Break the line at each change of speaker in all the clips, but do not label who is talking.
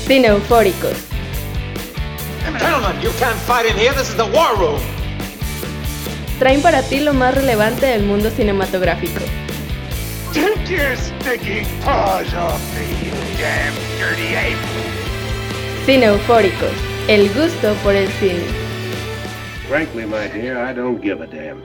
Cineufóricos.
Gentlemen, you can't fight in here. This is the war room.
Traen para ti lo más relevante del mundo cinematográfico.
Take your stinking paws off me, you damn dirty ape!
Cineufóricos, el gusto por el cine.
Frankly, my dear, I don't give a damn.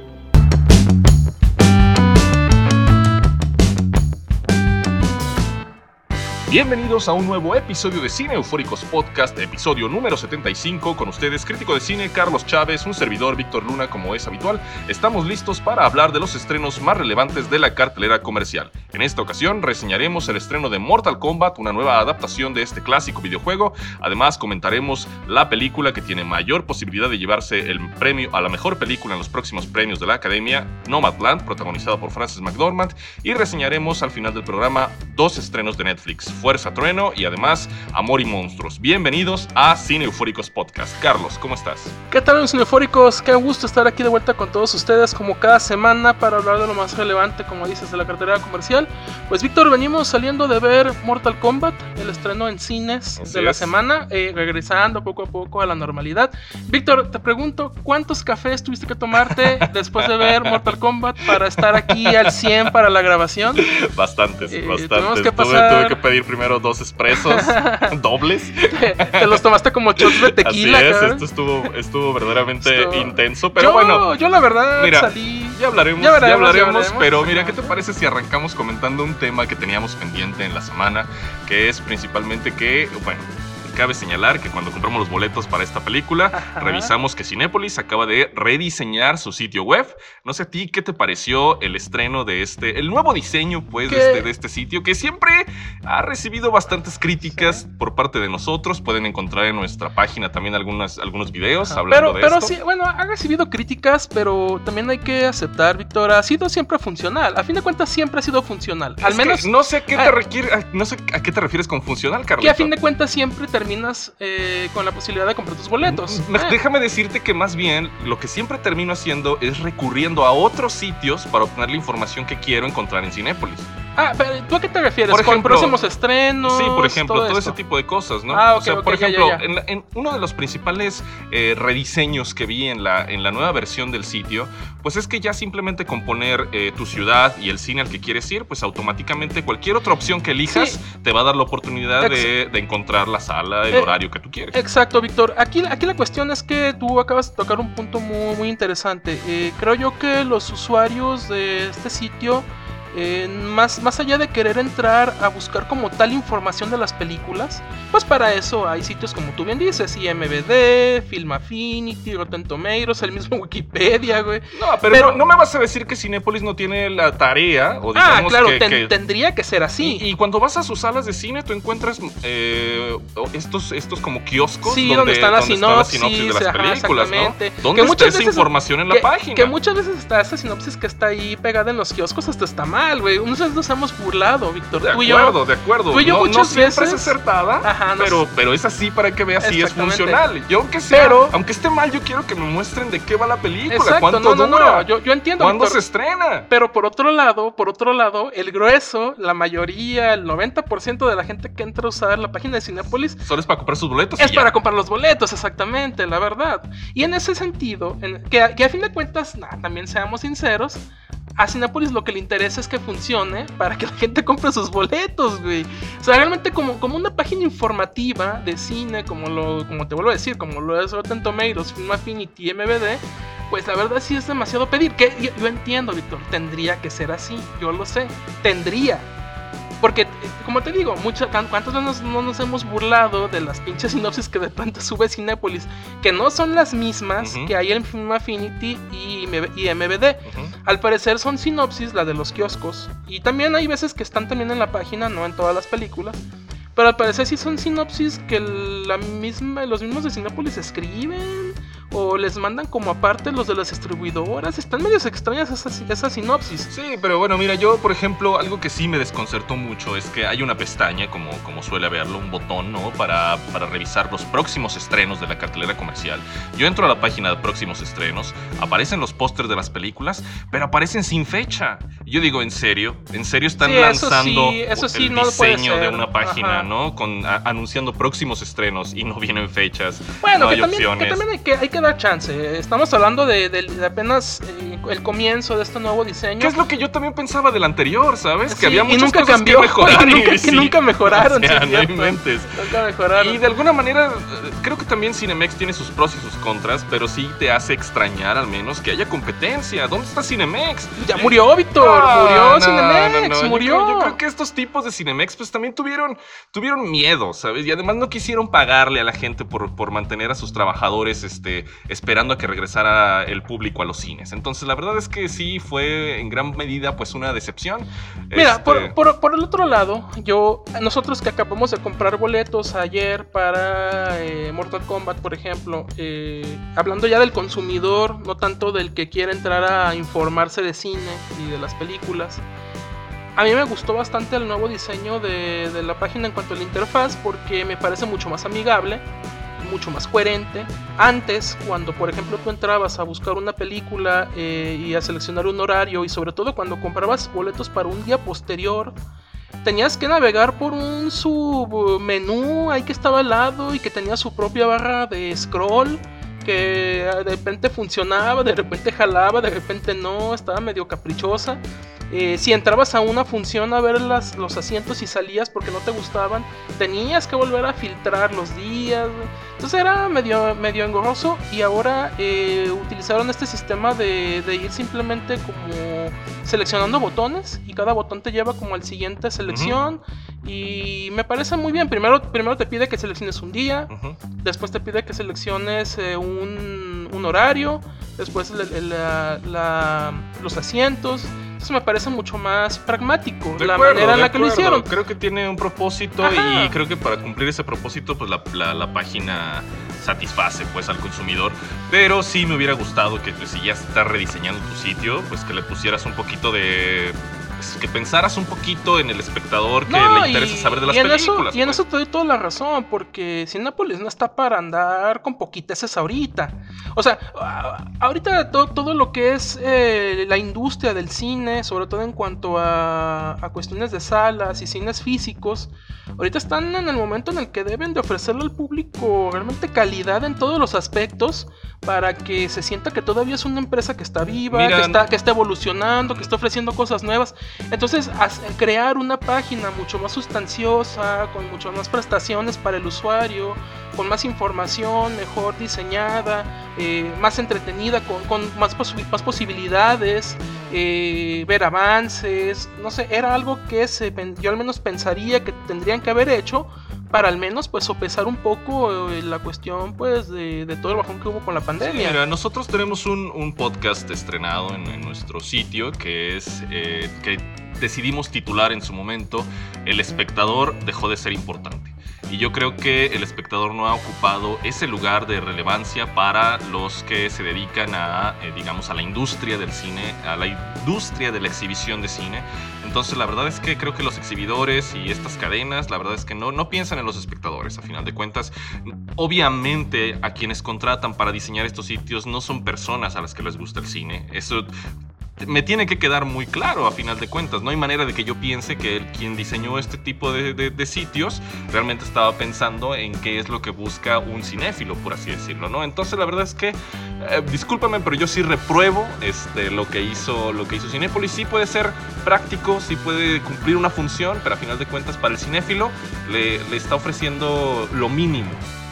Bienvenidos a un nuevo episodio de Cine Eufóricos Podcast, episodio número 75, con ustedes, crítico de cine Carlos Chávez, un servidor Víctor Luna, como es habitual. Estamos listos para hablar de los estrenos más relevantes de la cartelera comercial. En esta ocasión reseñaremos el estreno de Mortal Kombat, una nueva adaptación de este clásico videojuego. Además comentaremos la película que tiene mayor posibilidad de llevarse el premio a la mejor película en los próximos premios de la Academia, Nomadland, protagonizada por Frances McDormand, y reseñaremos al final del programa dos estrenos de Netflix, Fuerza Trueno y además Amor y Monstruos. Bienvenidos a Cine Eufóricos Podcast. Carlos, ¿cómo estás?
¿Qué tal, Cine Eufóricos? Qué gusto estar aquí de vuelta con todos ustedes como cada semana para hablar de lo más relevante, como dices, de la cartelera comercial. Pues Víctor, venimos saliendo de ver Mortal Kombat, el estreno en cines de la semana, regresando poco a poco a la normalidad. Víctor, te pregunto, ¿cuántos cafés tuviste que tomarte después de ver Mortal Kombat para estar aquí al 100 para la grabación?
Bastantes.
Que
tuve que pedir primero 2 expresos dobles.
Te los tomaste como shots de tequila.
Así es,
cabrón.
esto estuvo verdaderamente intenso, pero
yo la verdad
mira,
salí.
Ya hablaremos, pero mira, ¿qué te parece si arrancamos comentando un tema que teníamos pendiente en la semana? Que es principalmente que, bueno, cabe señalar que cuando compramos los boletos para esta película, revisamos que Cinépolis acaba de rediseñar su sitio web. No sé a ti, ¿qué te pareció el estreno de el nuevo diseño, pues, de este sitio? Que siempre ha recibido bastantes críticas por parte de nosotros. Pueden encontrar en nuestra página también algunos videos hablando de esto.
Pero sí, bueno, ha recibido críticas, pero también hay que aceptar, Víctor, ha sido siempre funcional. A fin de cuentas, siempre ha sido funcional. Al menos
no sé a qué te refieres con funcional, Carlos.
Que a fin de cuentas siempre terminas con la posibilidad de comprar tus boletos.
Déjame decirte que más bien lo que siempre termino haciendo es recurriendo a otros sitios para obtener la información que quiero encontrar en Cinépolis.
Pero ¿tú a qué te refieres?
Por ejemplo,
¿con próximos estrenos?
Sí, por ejemplo, todo ese tipo de cosas, ¿no? Por ejemplo,
ya.
En uno de los principales rediseños que vi en la nueva versión del sitio, pues es que ya simplemente con poner tu ciudad y el cine al que quieres ir, pues automáticamente cualquier otra opción que elijas te va a dar la oportunidad de encontrar la sala, el horario que tú quieres. Exacto,
Víctor. Aquí la cuestión es que tú acabas de tocar un punto muy, muy interesante. Creo yo que los usuarios de este sitio, más allá de querer entrar a buscar como tal información de las películas, pues para eso hay sitios como tú bien dices, IMDb, Film Affinity, Rotten Tomatoes, el mismo Wikipedia, güey.
No, pero no me vas a decir que Cinépolis no tiene la tarea, o digamos
claro,
que
tendría que ser así.
Y cuando vas a sus salas de cine, tú encuentras estos como kioscos,
sí, donde están las sinopsis
de las películas, ¿no?
¿Dónde
está esa información en la página?
Que muchas veces está esa sinopsis que está ahí pegada en los kioscos, hasta está mal, güey. Nosotros nos hemos burlado, Víctor.
De acuerdo.
Tú y yo muchas
siempre
veces
es acertada, pero es así para que veas si es funcional. Yo que sé, aunque esté mal, yo quiero que me muestren de qué va la película,
exacto,
cuánto dura,
no, yo entiendo,
cuándo
Víctor,
se estrena.
Pero por otro lado, el grueso, la mayoría, el 90% de la gente que entra a usar la página de Cinépolis
solo es para comprar sus boletos.
Es para comprar los boletos, exactamente, la verdad. Y en ese sentido, que a fin de cuentas, también seamos sinceros, a Cinépolis lo que le interesa es que funcione para que la gente compre sus boletos, güey. O sea, realmente como una página informativa de cine, como te vuelvo a decir, como lo es Rotten Tomatoes, Film Affinity, MVD, pues la verdad sí es demasiado pedir. Que yo entiendo, Víctor, tendría que ser así, yo lo sé, tendría. Porque, como te digo, ¿cuántas veces no nos hemos burlado de las pinches sinopsis que de pronto sube Cinépolis? Que no son las mismas que hay en Film Affinity y MVD. Al parecer son sinopsis, la de los kioscos. Y también hay veces que están también en la página, no en todas las películas. Pero al parecer sí son sinopsis que los mismos de Cinépolis escriben. o les mandan como aparte los de las distribuidoras. Están medios extrañas esas sinopsis.
Sí, pero bueno, mira, yo por ejemplo, algo que sí me desconcertó mucho es que hay una pestaña, como suele haberlo, un botón, ¿no? Para revisar los próximos estrenos de la cartelera comercial. Yo entro a la página de próximos estrenos, aparecen los pósters de las películas, pero aparecen sin fecha. Yo digo, ¿en serio? ¿En serio están lanzando el
no
diseño de una página, ¿no? Anunciando próximos estrenos y no vienen fechas,
bueno,
no hay
opciones. Que también hay que dar chance. Estamos hablando de apenas el comienzo de este nuevo diseño.
¿Qué es lo que yo también pensaba del anterior, sabes?
Sí,
que había muchas
nunca
cosas
cambió,
que mejorar.
Que nunca mejoraron.
O sea,
sí,
no inventes.
Nunca mejoraron.
Y de alguna manera, creo que también Cinemex tiene sus pros y sus contras, pero sí te hace extrañar al menos que haya competencia. ¿Dónde está Cinemex?
Ya murió, Víctor. Murió Cinemex. Murió.
Yo creo que estos tipos de Cinemex pues también tuvieron miedo, ¿sabes? Y además no quisieron pagarle a la gente por mantener a sus trabajadores esperando a que regresara el público a los cines. Entonces la verdad es que sí fue en gran medida pues una decepción.
Mira, por el otro lado, nosotros que acabamos de comprar boletos ayer para Mortal Kombat, por ejemplo, hablando ya del consumidor, no tanto del que quiere entrar a informarse de cine y de las películas, a mí me gustó bastante el nuevo diseño de la página en cuanto a la interfaz, porque me parece mucho más amigable, mucho más coherente. Antes, cuando por ejemplo tú entrabas a buscar una película y a seleccionar un horario, y sobre todo cuando comprabas boletos para un día posterior, tenías que navegar por un submenú ahí que estaba al lado y que tenía su propia barra de scroll, que de repente funcionaba, de repente jalaba, de repente no, estaba medio caprichosa. Si entrabas a una función a ver los asientos y salías porque no te gustaban, tenías que volver a filtrar los días. Entonces era medio engorroso, y ahora utilizaron este sistema de ir simplemente como seleccionando botones, y cada botón te lleva como al siguiente selección. Y me parece muy bien. Primero te pide que selecciones un día, después te pide que selecciones un horario, después los asientos. Entonces me parece mucho más pragmático manera en la que lo hicieron.
Creo que tiene un propósito. Ajá. Y creo que para cumplir ese propósito pues la página satisface pues al consumidor. Pero sí me hubiera gustado que pues, si ya estás rediseñando tu sitio, pues que le pusieras un poquito de... que pensaras un poquito en el espectador que le interesa saber de las películas.
Y en eso te doy toda la razón, porque Cinépolis no está para andar con poquiteces ahorita. O sea, ahorita todo lo que es la industria del cine, sobre todo en cuanto a cuestiones de salas y cines físicos, ahorita están en el momento en el que deben de ofrecerle al público realmente calidad en todos los aspectos, para que se sienta que todavía es una empresa que está viva, que está evolucionando, que está ofreciendo cosas nuevas. Entonces, crear una página mucho más sustanciosa, con muchas más prestaciones para el usuario, con más información, mejor diseñada, más entretenida, con más posibilidades, ver avances, no sé, era algo que yo al menos pensaría que tendrían que haber hecho, para al menos pues sopesar un poco la cuestión pues de todo el bajón que hubo con la pandemia.
Sí, mira, nosotros tenemos un podcast estrenado en nuestro sitio que es que decidimos titular en su momento El espectador dejó de ser importante. Y yo creo que el espectador no ha ocupado ese lugar de relevancia para los que se dedican digamos, a la industria del cine, a la industria de la exhibición de cine. Entonces la verdad es que creo que los exhibidores y estas cadenas, la verdad es que no piensan en los espectadores. A final de cuentas, obviamente a quienes contratan para diseñar estos sitios no son personas a las que les gusta el cine. Eso me tiene que quedar muy claro a final de cuentas. No hay manera de que yo piense que quien diseñó este tipo de sitios realmente estaba pensando en qué es lo que busca un cinéfilo, por así decirlo, ¿no? Entonces la verdad es que, discúlpame, pero yo sí repruebo lo que hizo Cinépolis. Sí puede ser práctico, sí puede cumplir una función, pero a final de cuentas para el cinéfilo le está ofreciendo lo mínimo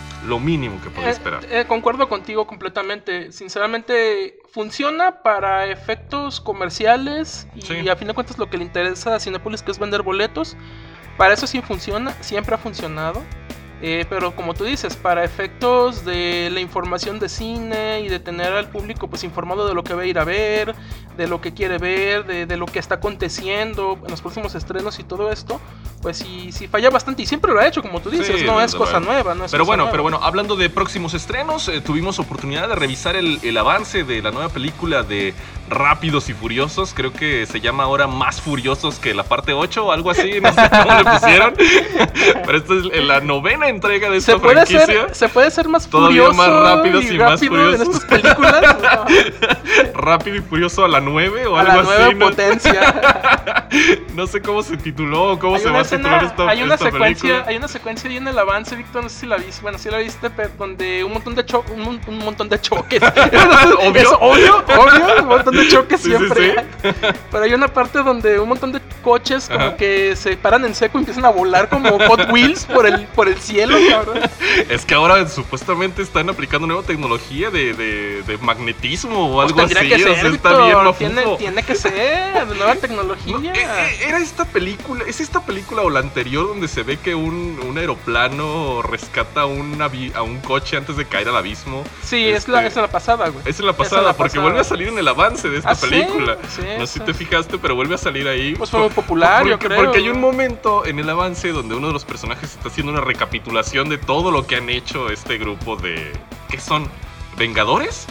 que puede esperar.
Concuerdo contigo completamente. Sinceramente, funciona para efectos comerciales y sí, a fin de cuentas lo que le interesa a Cinépolis, que es vender boletos. Para eso sí funciona, siempre ha funcionado. Pero como tú dices, para efectos de la información de cine y de tener al público pues informado de lo que va a ir a ver, lo que quiere ver, de lo que está aconteciendo en los próximos estrenos y todo esto, pues sí falla bastante, y siempre lo ha hecho, como tú dices,
Sí,
no es
desde
cosa
luego.
nueva, no es
Pero
cosa
bueno,
nueva.
hablando de próximos estrenos, tuvimos oportunidad de revisar el avance de la nueva película de Rápidos y Furiosos. Creo que se llama ahora Más Furiosos que la parte 8 o algo así, no sé cómo le pusieron. Pero esta es la 9ª entrega de esta franquicia.
¿Se puede ser más
Todavía
furioso
más rápidos y más
rápido en
furiosos.
estas películas? No.
Rápido y Furioso a la 9 o
A
algo
la nueva
así. ¿no?
potencia.
No sé cómo se tituló o cómo
Hay
se
una
va a titular
escena, hay una
esta
secuencia,
película.
hay una secuencia ahí en el avance, Víctor, no sé si la viste, bueno, sí la viste, pero donde un montón de un montón de choques.
¿Obvio?
Es obvio, un montón de choques
Sí,
siempre.
sí.
Pero hay una parte donde un montón de coches como
Ajá.
que se paran en seco y empiezan a volar como Hot Wheels por el cielo, cabrón.
Es que ahora supuestamente están aplicando nueva tecnología de magnetismo o algo
Pues tendría
así.
que ser,
o sea, está
Víctor,
bien mafufo.
tiene que ser, de nueva tecnología.
Era esta película, es esta película o la anterior donde se ve que un aeroplano rescata a un coche antes de caer al abismo.
Sí, es la pasada, güey.
Es en la pasada, porque vuelve a salir en el avance de esta
¿Ah, sí?
película.
Sí,
No sé si
sí.
te fijaste, pero vuelve a salir ahí.
Pues fue muy popular, yo creo.
Porque hay un momento en el avance donde uno de los personajes está haciendo una recapitulación de todo lo que han hecho este grupo de... ¿Qué son? ¿Vengadores?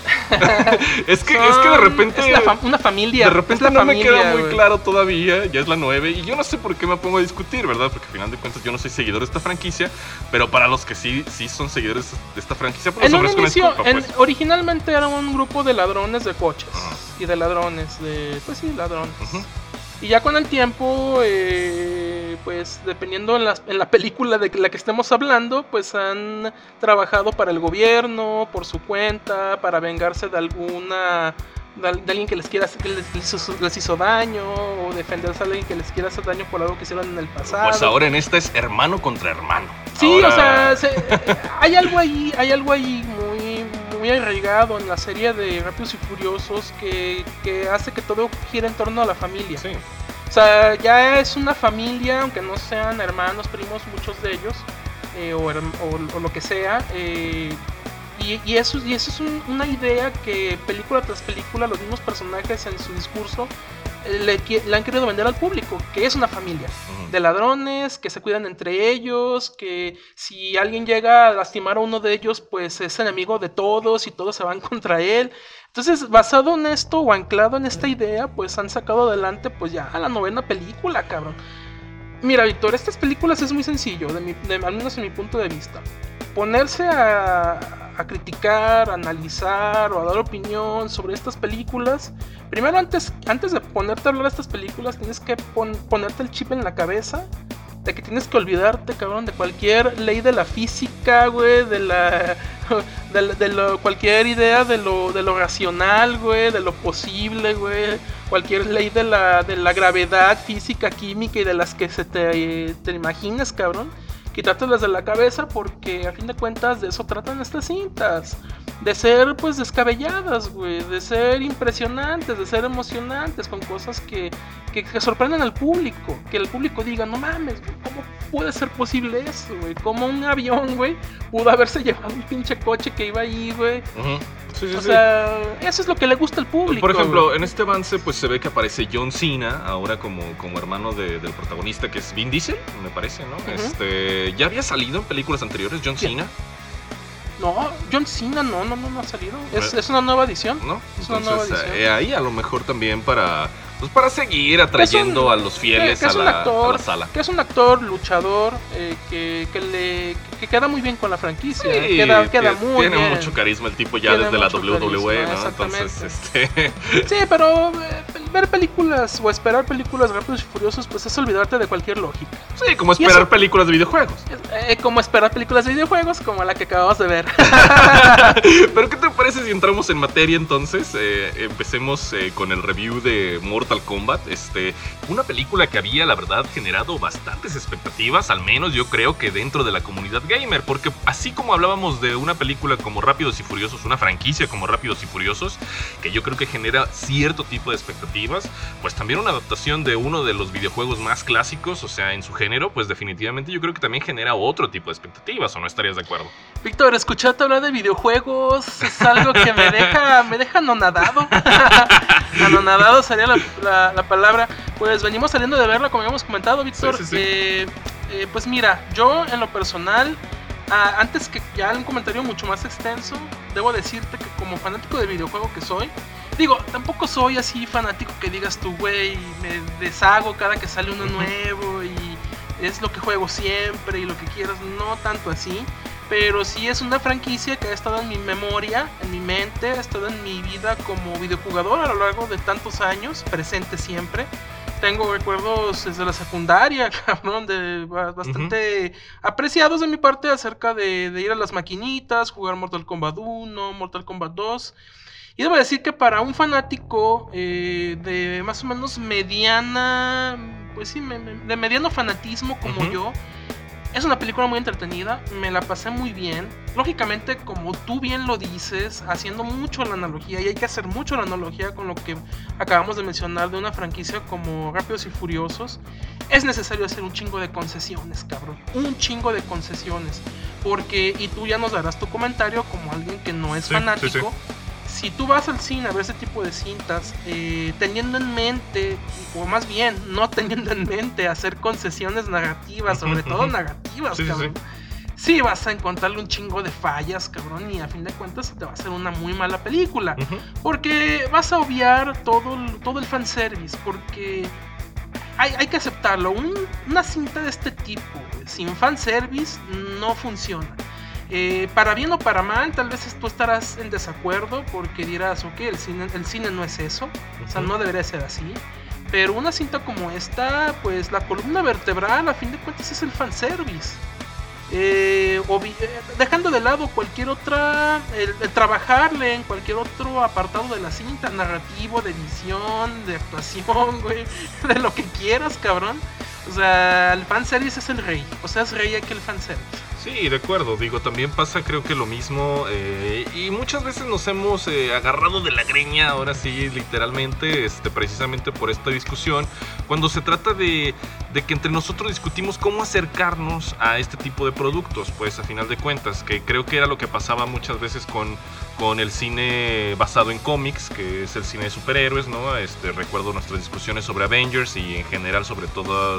es que de repente...
Es una familia.
De repente
es la
no me
familia,
queda muy
güey.
claro todavía, ya es la 9, y yo no sé por qué me pongo a discutir, ¿verdad? Porque al final de cuentas yo no soy seguidor de esta franquicia, pero para los que sí son seguidores de esta franquicia, pues
En
les
un
ofrezco una
inicio,
disculpa, pues.
originalmente era un grupo de ladrones de coches.
Ah.
Y de ladrones, pues sí, ladrones.
Ujú.
Y ya con el tiempo, pues dependiendo en la película de la que estemos hablando, pues han trabajado para el gobierno, por su cuenta, para vengarse de alguna... De alguien que les hizo daño, o defenderse a alguien que les quiera hacer daño por algo que hicieron en el pasado.
Pues ahora en esta es hermano contra hermano.
Sí,
Ahora-
o sea, hay algo ahí muy arraigado en la serie de Rápidos y Furiosos que hace que todo gire en torno a la familia.
Sí.
O sea, ya es una familia, aunque no sean hermanos, primos, muchos de ellos, o lo que sea. Y eso es una idea que película tras película los mismos personajes en su discurso le han querido vender al público, que es una familia
Ujú.
de ladrones, que se cuidan entre ellos, que si alguien llega a lastimar a uno de ellos, pues es enemigo de todos y todos se van contra él. Entonces, basado en esto o anclado en esta idea, pues han sacado adelante pues ya la 9ª película, cabrón. Mira, Víctor, estas películas es muy sencillo, al menos en mi punto de vista. Ponerse a criticar, a analizar o a dar opinión sobre estas películas. Primero, antes de ponerte a hablar de estas películas, tienes que ponerte el chip en la cabeza de que tienes que olvidarte, cabrón, de cualquier ley de la física, güey, cualquier idea de lo racional, güey, de lo posible, güey, cualquier ley de la gravedad física, química y de las que te imagines, cabrón. Quitártelas de la cabeza, porque a fin de cuentas de eso tratan estas cintas. De ser pues descabelladas, güey. De ser impresionantes, de ser emocionantes, con cosas que sorprenden al público. Que el público diga, no mames, güey, ¿cómo puede ser posible eso, güey? ¿Cómo un avión, güey, pudo haberse llevado un pinche coche que iba ahí, güey?
Ujú. Sí, sí,
O
sí.
sea, eso es lo que le gusta al público.
Por ejemplo,
güey.
en este avance pues se ve que aparece John Cena ahora como hermano del protagonista, que es Vin Diesel, me parece, ¿no?
Ujú.
Ya había salido en películas anteriores John
¿Quién?
Cena,
No, John Cena no ha salido. Es
Bueno.
una nueva edición.
¿no?
Es una nueva
Entonces
edición.
ahí a lo mejor también para seguir atrayendo a los fieles
que es
a
un
la
actor,
sala.
Que es un actor luchador que queda muy bien con la franquicia.
Sí,
queda
tiene
muy bien.
mucho carisma el tipo ya
Tiene
desde la
mucho
WWE,
carisma,
¿no?
exactamente.
Entonces,
Sí, pero ver películas o esperar películas Rápidos y Furiosos, pues es olvidarte de cualquier lógica.
sí, como
Y
esperar
eso-
películas de videojuegos.
Como esperar películas de videojuegos, como la que acabamos de ver.
Pero ¿qué te parece si entramos en materia entonces? Empecemos con el review de Mortal Kombat. Una película que había, la verdad, generado bastantes expectativas, al menos yo creo que dentro de la comunidad gamer, porque así como hablábamos de una película como Rápidos y Furiosos, una franquicia como Rápidos y Furiosos, que yo creo que genera cierto tipo de expectativas expectativas, pues también una adaptación de uno de los videojuegos más clásicos, o sea, en su género, pues definitivamente yo creo que también genera otro tipo de expectativas, ¿o no estarías de acuerdo?
Víctor, escucharte hablar de videojuegos es algo que me deja anonadado. Anonadado sería la palabra. Pues venimos saliendo de verla, como habíamos comentado, Víctor. Sí. Pues mira, yo en lo personal, antes que ya un comentario mucho más extenso, debo decirte que como fanático de videojuego que soy, digo, tampoco soy así fanático que digas tú, güey, me deshago cada que sale uno nuevo y es lo que juego siempre y lo que quieras, no tanto así. Pero sí es una franquicia que ha estado en mi memoria, en mi mente, ha estado en mi vida como videojugador a lo largo de tantos años, presente siempre. Tengo recuerdos desde la secundaria, cabrón, bastante apreciados de mi parte acerca de ir a las maquinitas, jugar Mortal Kombat 1, Mortal Kombat 2. Y debo decir que para un fanático de más o menos mediana, pues sí, de mediano fanatismo como yo, es una película muy entretenida, me la pasé muy bien. Lógicamente, como tú bien lo dices, haciendo mucho la analogía, y hay que hacer mucho la analogía con lo que acabamos de mencionar de una franquicia como Rápidos y Furiosos, es necesario hacer un chingo de concesiones, cabrón. Un chingo de concesiones. Porque, y tú ya nos darás tu comentario como alguien que no es fanático. Si tú vas al cine a ver ese tipo de cintas, teniendo en mente, o más bien no teniendo en mente hacer concesiones narrativas, sobre todo narrativas, cabrón, sí vas a encontrarle un chingo de fallas, cabrón, y a fin de cuentas te va a hacer una muy mala película, porque vas a obviar todo el fanservice, porque hay que aceptarlo, una cinta de este tipo, sin fanservice, no funciona. Para bien o para mal, tal vez tú estarás en desacuerdo porque dirás, ok, el cine no es eso, o sea, no debería ser así. Pero una cinta como esta, pues la columna vertebral, a fin de cuentas, es el fanservice. Dejando de lado cualquier otra, el trabajarle en cualquier otro apartado de la cinta, narrativo, de edición, de actuación, güey, de lo que quieras, cabrón. O sea, el fanservice es el rey, o sea, es rey aquí el fanservice.
Sí, de acuerdo, digo, también pasa creo que lo mismo y muchas veces nos hemos agarrado de la greña, ahora sí, literalmente, precisamente por esta discusión, cuando se trata de que entre nosotros discutimos cómo acercarnos a este tipo de productos, pues a final de cuentas, que creo que era lo que pasaba muchas veces con el cine basado en cómics, que es el cine de superhéroes, ¿no? Recuerdo nuestras discusiones sobre Avengers y en general sobre todo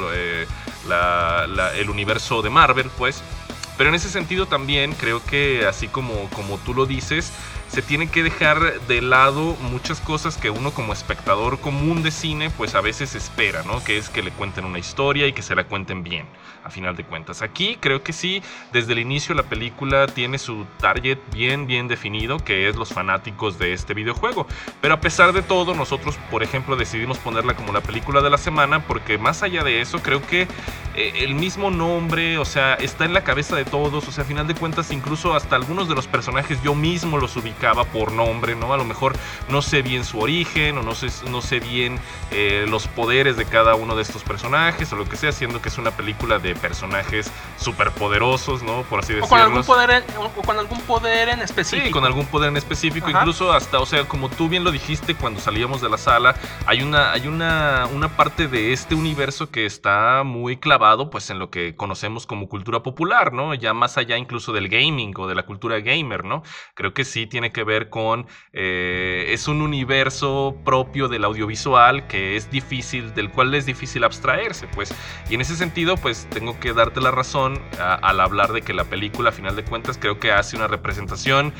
el universo de Marvel, pues. Pero en ese sentido también creo que así como tú lo dices, se tienen que dejar de lado muchas cosas que uno como espectador común de cine pues a veces espera, ¿no? Que es que le cuenten una historia y que se la cuenten bien, a final de cuentas. Aquí creo que sí, desde el inicio la película tiene su target bien definido, que es los fanáticos de este videojuego. Pero a pesar de todo, nosotros, por ejemplo, decidimos ponerla como la película de la semana, porque más allá de eso, creo que el mismo nombre, o sea, está en la cabeza de todos, o sea, a final de cuentas, incluso hasta algunos de los personajes yo mismo los ubicaba por nombre, ¿no? A lo mejor no sé bien su origen, o no sé bien los poderes de cada uno de estos personajes, o lo que sea, siendo que es una película de personajes superpoderosos, ¿no? Por así decirlo.
O con algún poder en específico.
Sí, con algún poder en específico. Ajá. Incluso hasta, o sea, como tú bien lo dijiste cuando salíamos de la sala, hay una parte de este universo que está muy clavado, pues, en lo que conocemos como cultura popular, ¿no? Ya más allá incluso del gaming o de la cultura gamer, ¿no? Creo que sí tiene que ver con... es un universo propio del audiovisual que es difícil, del cual es difícil abstraerse, pues. Y en ese sentido, pues, tengo que darte la razón al hablar de que la película, a final de cuentas, creo que hace una representación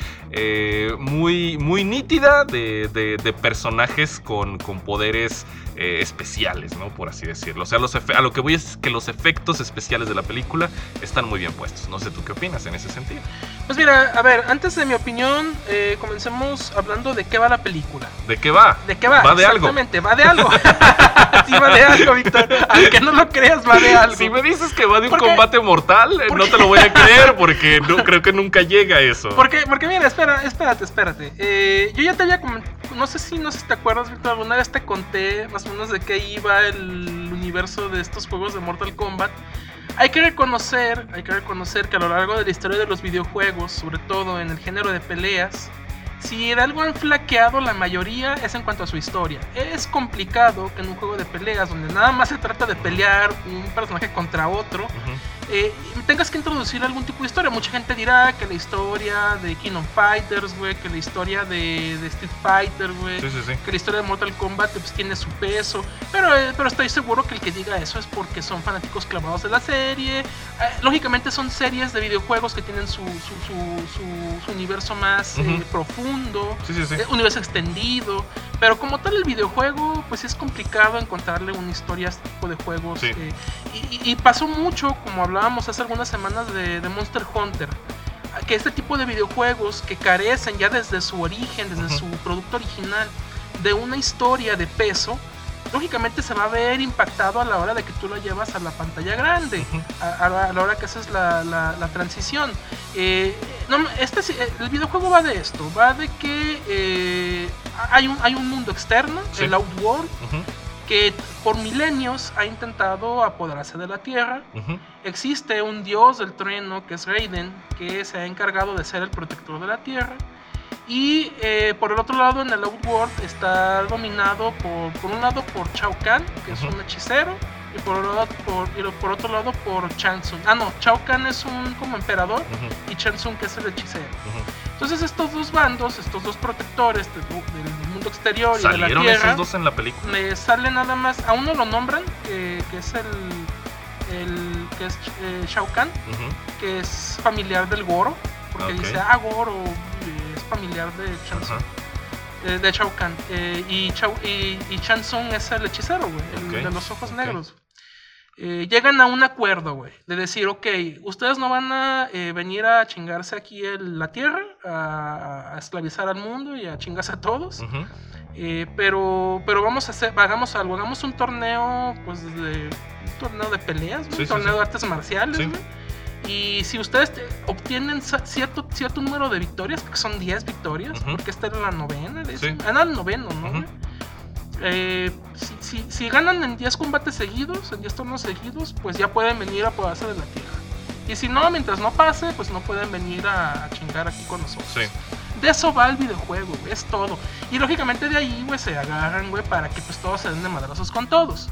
muy nítida de personajes con poderes especiales, ¿no? Por así decirlo. O sea, a lo que voy es que los efectos especiales de la película están muy bien puestos. No sé tú qué opinas en ese sentido.
Pues mira, a ver, antes de mi opinión, comencemos hablando de qué va la película.
¿De qué va?
¿De qué va?
Va de algo.
Exactamente, va de algo. Sí, va de algo, Víctor. Aunque no lo creas, va de algo.
Si me dices que va de un combate mortal, no te lo voy a creer porque no, creo que nunca llega a eso.
Porque mira, espérate. Yo ya te había comentado, no sé si te acuerdas, Víctor, alguna vez te conté más o menos de qué iba el universo de estos juegos de Mortal Kombat. Hay que reconocer que a lo largo de la historia de los videojuegos, sobre todo en el género de peleas, Si de algo han flaqueado la mayoría es en cuanto a su historia. Es complicado que en un juego de peleas donde nada más se trata de pelear un personaje contra otro, tengas que introducir algún tipo de historia. Mucha gente dirá que la historia de King of Fighters, güey, que la historia de Street Fighter, güey, que la historia de Mortal Kombat pues tiene su peso, pero estoy seguro que el que diga eso es porque son fanáticos clavados de la serie. Lógicamente son series de videojuegos que tienen su universo más profundo, universo extendido, pero como tal el videojuego pues es complicado encontrarle una historia a este tipo de juegos. Y pasó mucho, como hablábamos hace algunas semanas de Monster Hunter, que este tipo de videojuegos que carecen ya desde su origen, desde su producto original, de una historia de peso, lógicamente se va a ver impactado a la hora de que tú lo llevas a la pantalla grande, a la hora que haces la transición. El videojuego va de esto, va de que hay un mundo externo, el Outworld, que por milenios ha intentado apoderarse de la Tierra. Existe un dios del trueno que es Raiden, que se ha encargado de ser el protector de la Tierra. Y por el otro lado, en el Outworld está dominado por un lado por Shao Kahn, que es un hechicero, y por otro lado por Shang Tsung. Shao Kahn es un como emperador y Shang Tsung que es el hechicero. Entonces estos dos bandos, estos dos protectores del mundo exterior y de la Tierra, ¿salieron esos dos en la película? Sale nada más, a uno lo nombran, que es Shao Kahn, que es familiar del Goro, porque dice, Goro es familiar de Shang Tsung, de Shao Kahn, y Shang Tsung es el hechicero, güey, el de los ojos negros. Llegan a un acuerdo, güey, de decir, ok, ustedes no van a venir a chingarse aquí la tierra, a esclavizar al mundo y a chingarse a todos, pero hagamos algo, hagamos un torneo, pues un torneo de peleas, un torneo de artes marciales, güey. Y si ustedes obtienen cierto número de victorias, que son 10 victorias, porque esta era la novena, era el noveno, ¿no? Si ganan en 10 combates seguidos, en 10 torneos seguidos, pues ya pueden venir a apoderarse de la tierra. Y si no, mientras no pase, pues no pueden venir a chingar aquí con nosotros. De eso va el videojuego, güey, es todo. Y lógicamente de ahí, güey, se agarran, güey, para que pues todos se den de madrazos con todos.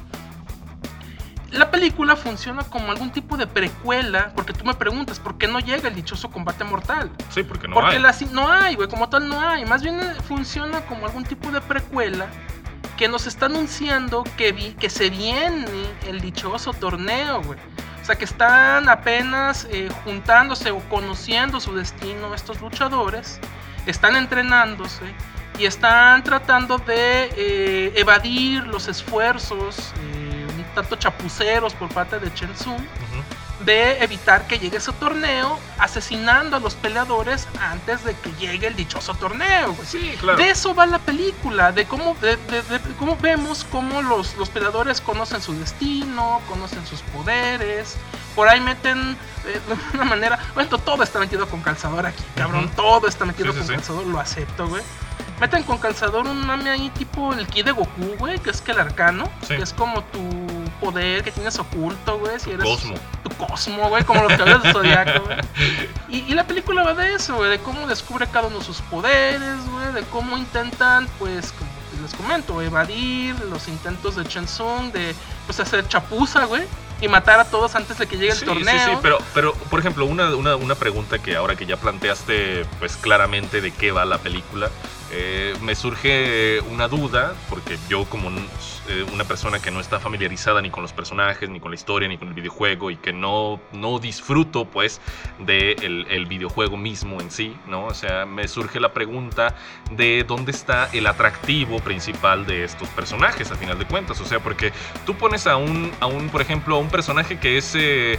La película funciona como algún tipo de precuela, porque tú me preguntas, ¿por qué no llega el dichoso combate mortal? Sí, porque no hay. No hay, güey, como tal no hay. Más bien funciona como algún tipo de precuela que nos está anunciando que se viene el dichoso torneo, güey. O sea, que están apenas juntándose o conociendo su destino estos luchadores, están entrenándose y están tratando de evadir los esfuerzos tanto chapuceros por parte de Shang Tsung, de evitar que llegue ese torneo, asesinando a los peleadores antes de que llegue el dichoso torneo, güey. Sí, claro. De eso va la película, de cómo vemos cómo los peleadores conocen su destino, conocen sus poderes. Por ahí meten de una manera, bueno, todo está metido con calzador aquí, cabrón, todo está metido con calzador, lo acepto, güey. Meten con calzador un mame ahí tipo el ki de Goku, güey, que es que el arcano, que es como tu poder que tienes oculto, güey, si eres tu cosmo, güey, como los caballeros de Zodiaco, güey. Y la película va de eso, güey, de cómo descubre cada uno de sus poderes, güey, de cómo intentan, pues, como les comento, evadir los intentos de Shang Tsung de, pues, hacer chapuza, güey, y matar a todos antes de que llegue el torneo. Sí, pero por ejemplo, una pregunta que ahora que ya planteaste, pues, claramente de qué va la película, me surge una duda, porque yo como una persona que no está familiarizada ni con los personajes, ni con la historia, ni con el videojuego, y que no disfruto, pues, del videojuego mismo en sí, ¿no? O sea, me surge la pregunta de dónde está el atractivo principal de estos personajes, a final de cuentas. O sea, porque tú pones a por ejemplo, a un personaje que es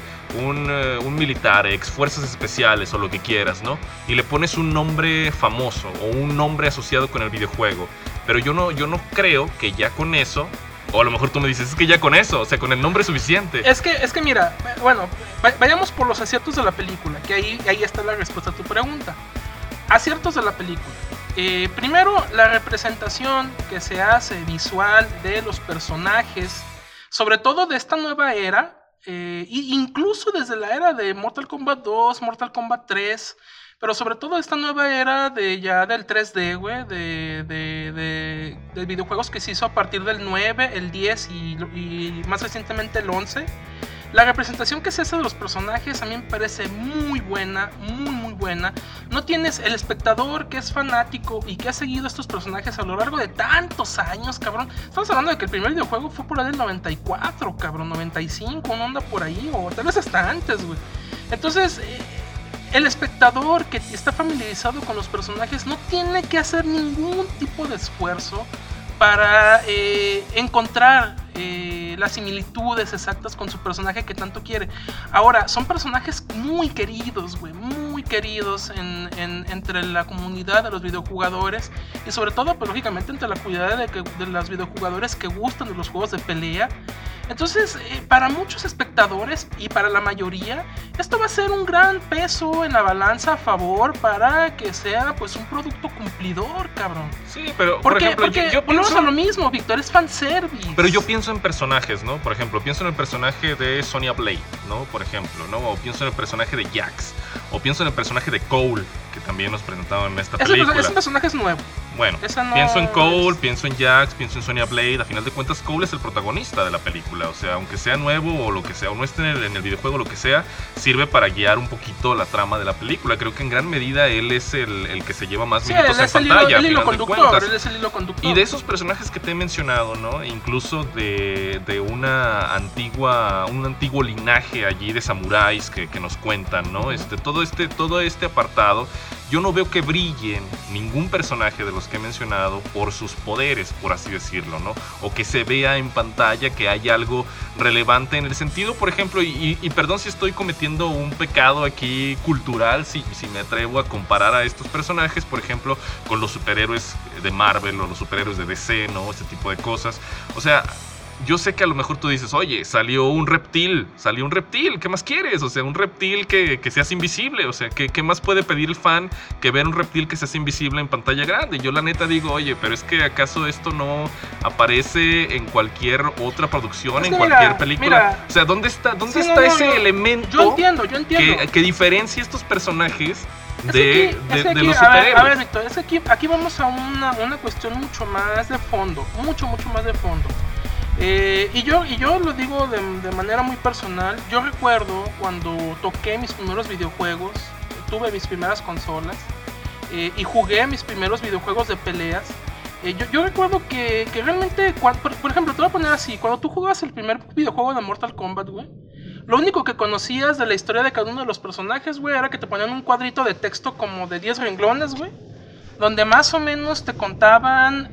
un militar, ex fuerzas especiales o lo que quieras, ¿no? Y le pones un nombre famoso o un nombre asociado con el videojuego. Pero yo no creo que ya con eso, o a lo mejor tú me dices, es que ya con eso, o sea, con el nombre es suficiente. Es que mira, bueno, vayamos por los aciertos de la película, que ahí está la respuesta a tu pregunta. Aciertos de la película. Primero, la representación que se hace visual de los personajes, sobre todo de esta nueva era, incluso desde la era de Mortal Kombat 2, Mortal Kombat 3, pero sobre todo esta nueva era del 3D, güey, de videojuegos que se hizo a partir del 9, el 10 y más recientemente el 11. La representación que se hace de los personajes a mí me parece muy buena, muy buena. No tienes el espectador que es fanático y que ha seguido a estos personajes a lo largo de tantos años, cabrón. Estamos hablando de que el primer videojuego fue por ahí del 94, cabrón, 95, una onda por ahí, o tal vez hasta antes, güey. Entonces, el espectador que está familiarizado con los personajes no tiene que hacer ningún tipo de esfuerzo para encontrar las similitudes exactas con su personaje que tanto quiere. Ahora, son personajes muy queridos, güey, muy queridos entre la comunidad de los videojugadores y sobre todo, pues lógicamente, entre la comunidad de los videojugadores que gustan de los juegos de pelea. Entonces, para muchos espectadores y para la mayoría, esto va a ser un gran peso en la balanza a favor para que sea, pues, un producto cumplidor, cabrón.
Sí, pero, por ejemplo, yo pienso...
a lo mismo, Víctor, es fanservice.
Pero yo pienso en personajes, ¿no? Por ejemplo, pienso en el personaje de Sonya Blade, ¿no? Por ejemplo, ¿no? O pienso en el personaje de Jax. O pienso en el personaje de Cole, que también nos presentaron en esta película.
Ese personaje es nuevo.
Bueno, pienso en Cole, pienso en Jax, pienso en Sonya Blade. A final de cuentas, Cole es el protagonista de la película. O sea, aunque sea nuevo o lo que sea, o no esté en el videojuego, lo que sea, sirve para guiar un poquito la trama de la película. Creo que en gran medida él es el que se lleva más minutos en pantalla.
Él es el hilo conductor.
Y de esos personajes que te he mencionado, ¿no? Incluso de un antiguo linaje allí de samuráis que nos cuentan, ¿no? Todo este apartado, yo no veo que brillen ningún personaje de los que he mencionado por sus poderes, por así decirlo, ¿no? O que se vea en pantalla que hay algo relevante en el sentido, por ejemplo, y perdón si estoy cometiendo un pecado aquí cultural, si me atrevo a comparar a estos personajes, por ejemplo, con los superhéroes de Marvel o los superhéroes de DC, ¿no? Este tipo de cosas. O sea, yo sé que a lo mejor tú dices, oye, salió un reptil, ¿qué más quieres? O sea, un reptil que se hace invisible, o sea, ¿qué más puede pedir el fan que ver un reptil que se hace invisible en pantalla grande? Yo la neta digo, oye, pero es que ¿acaso esto no aparece en cualquier otra producción, en cualquier película? O sea, ¿dónde está ese elemento?
Yo entiendo.
Que diferencia estos personajes de los superhéroes?
A ver, Víctor, aquí vamos a una cuestión mucho más de fondo, mucho más de fondo. Y yo lo digo de manera muy personal. Yo recuerdo cuando toqué mis primeros videojuegos, tuve mis primeras consolas y jugué mis primeros videojuegos de peleas. Yo recuerdo que realmente, por ejemplo, te voy a poner así: cuando tú jugabas el primer videojuego de Mortal Kombat, güey, lo único que conocías de la historia de cada uno de los personajes, güey, era que te ponían un cuadrito de texto como de 10 renglones, güey, donde más o menos te contaban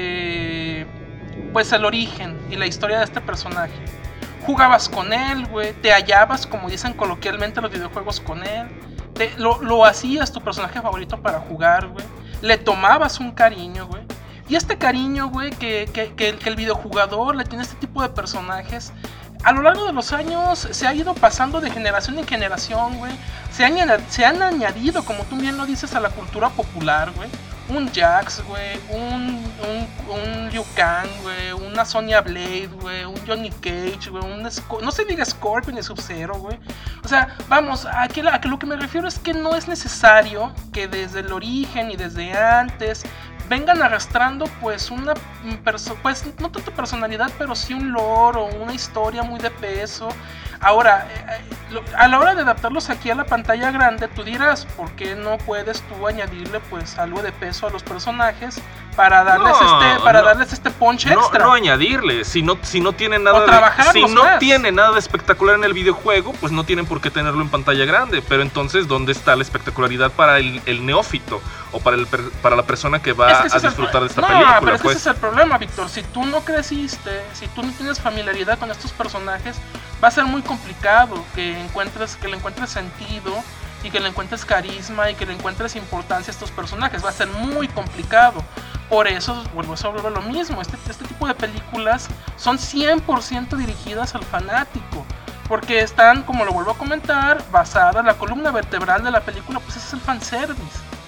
pues el origen y la historia de este personaje. Jugabas con él, güey, te hallabas, como dicen coloquialmente los videojuegos, con él. Lo hacías tu personaje favorito para jugar, güey. Le tomabas un cariño, güey. Y este cariño, güey, que el videojugador le tiene a este tipo de personajes, a lo largo de los años se ha ido pasando de generación en generación, güey. Se han añadido, como tú bien lo dices, a la cultura popular, güey. Un Jax, güey, un Liu Kang, güey, una Sonya Blade, güey, un Johnny Cage, güey, no se diga Scorpion y Sub-Zero, güey. O sea, vamos, a lo que me refiero es que no es necesario que desde el origen y desde antes vengan arrastrando pues pues no tanto personalidad, pero sí un lore o una historia muy de peso. Ahora, a la hora de adaptarlos aquí a la pantalla grande, tú dirás, ¿por qué no puedes tú añadirle pues algo de peso a los personajes para darles este punch extra?
No añadirle, si no tiene nada tiene nada de espectacular en el videojuego, pues no tienen por qué tenerlo en pantalla grande. Pero entonces, ¿dónde está la espectacularidad para el neófito o para la persona que va a disfrutar de esta película?
Pero ese es el problema, Víctor. Si tú no creciste, si tú no tienes familiaridad con estos personajes, va a ser muy complicado que le encuentres sentido y que le encuentres carisma y que le encuentres importancia a estos personajes. Va a ser muy complicado. Por eso vuelvo a lo mismo. Este tipo de películas son 100% dirigidas al fanático, porque están, como lo vuelvo a comentar, basada en la columna vertebral de la película, pues ese es el fanservice.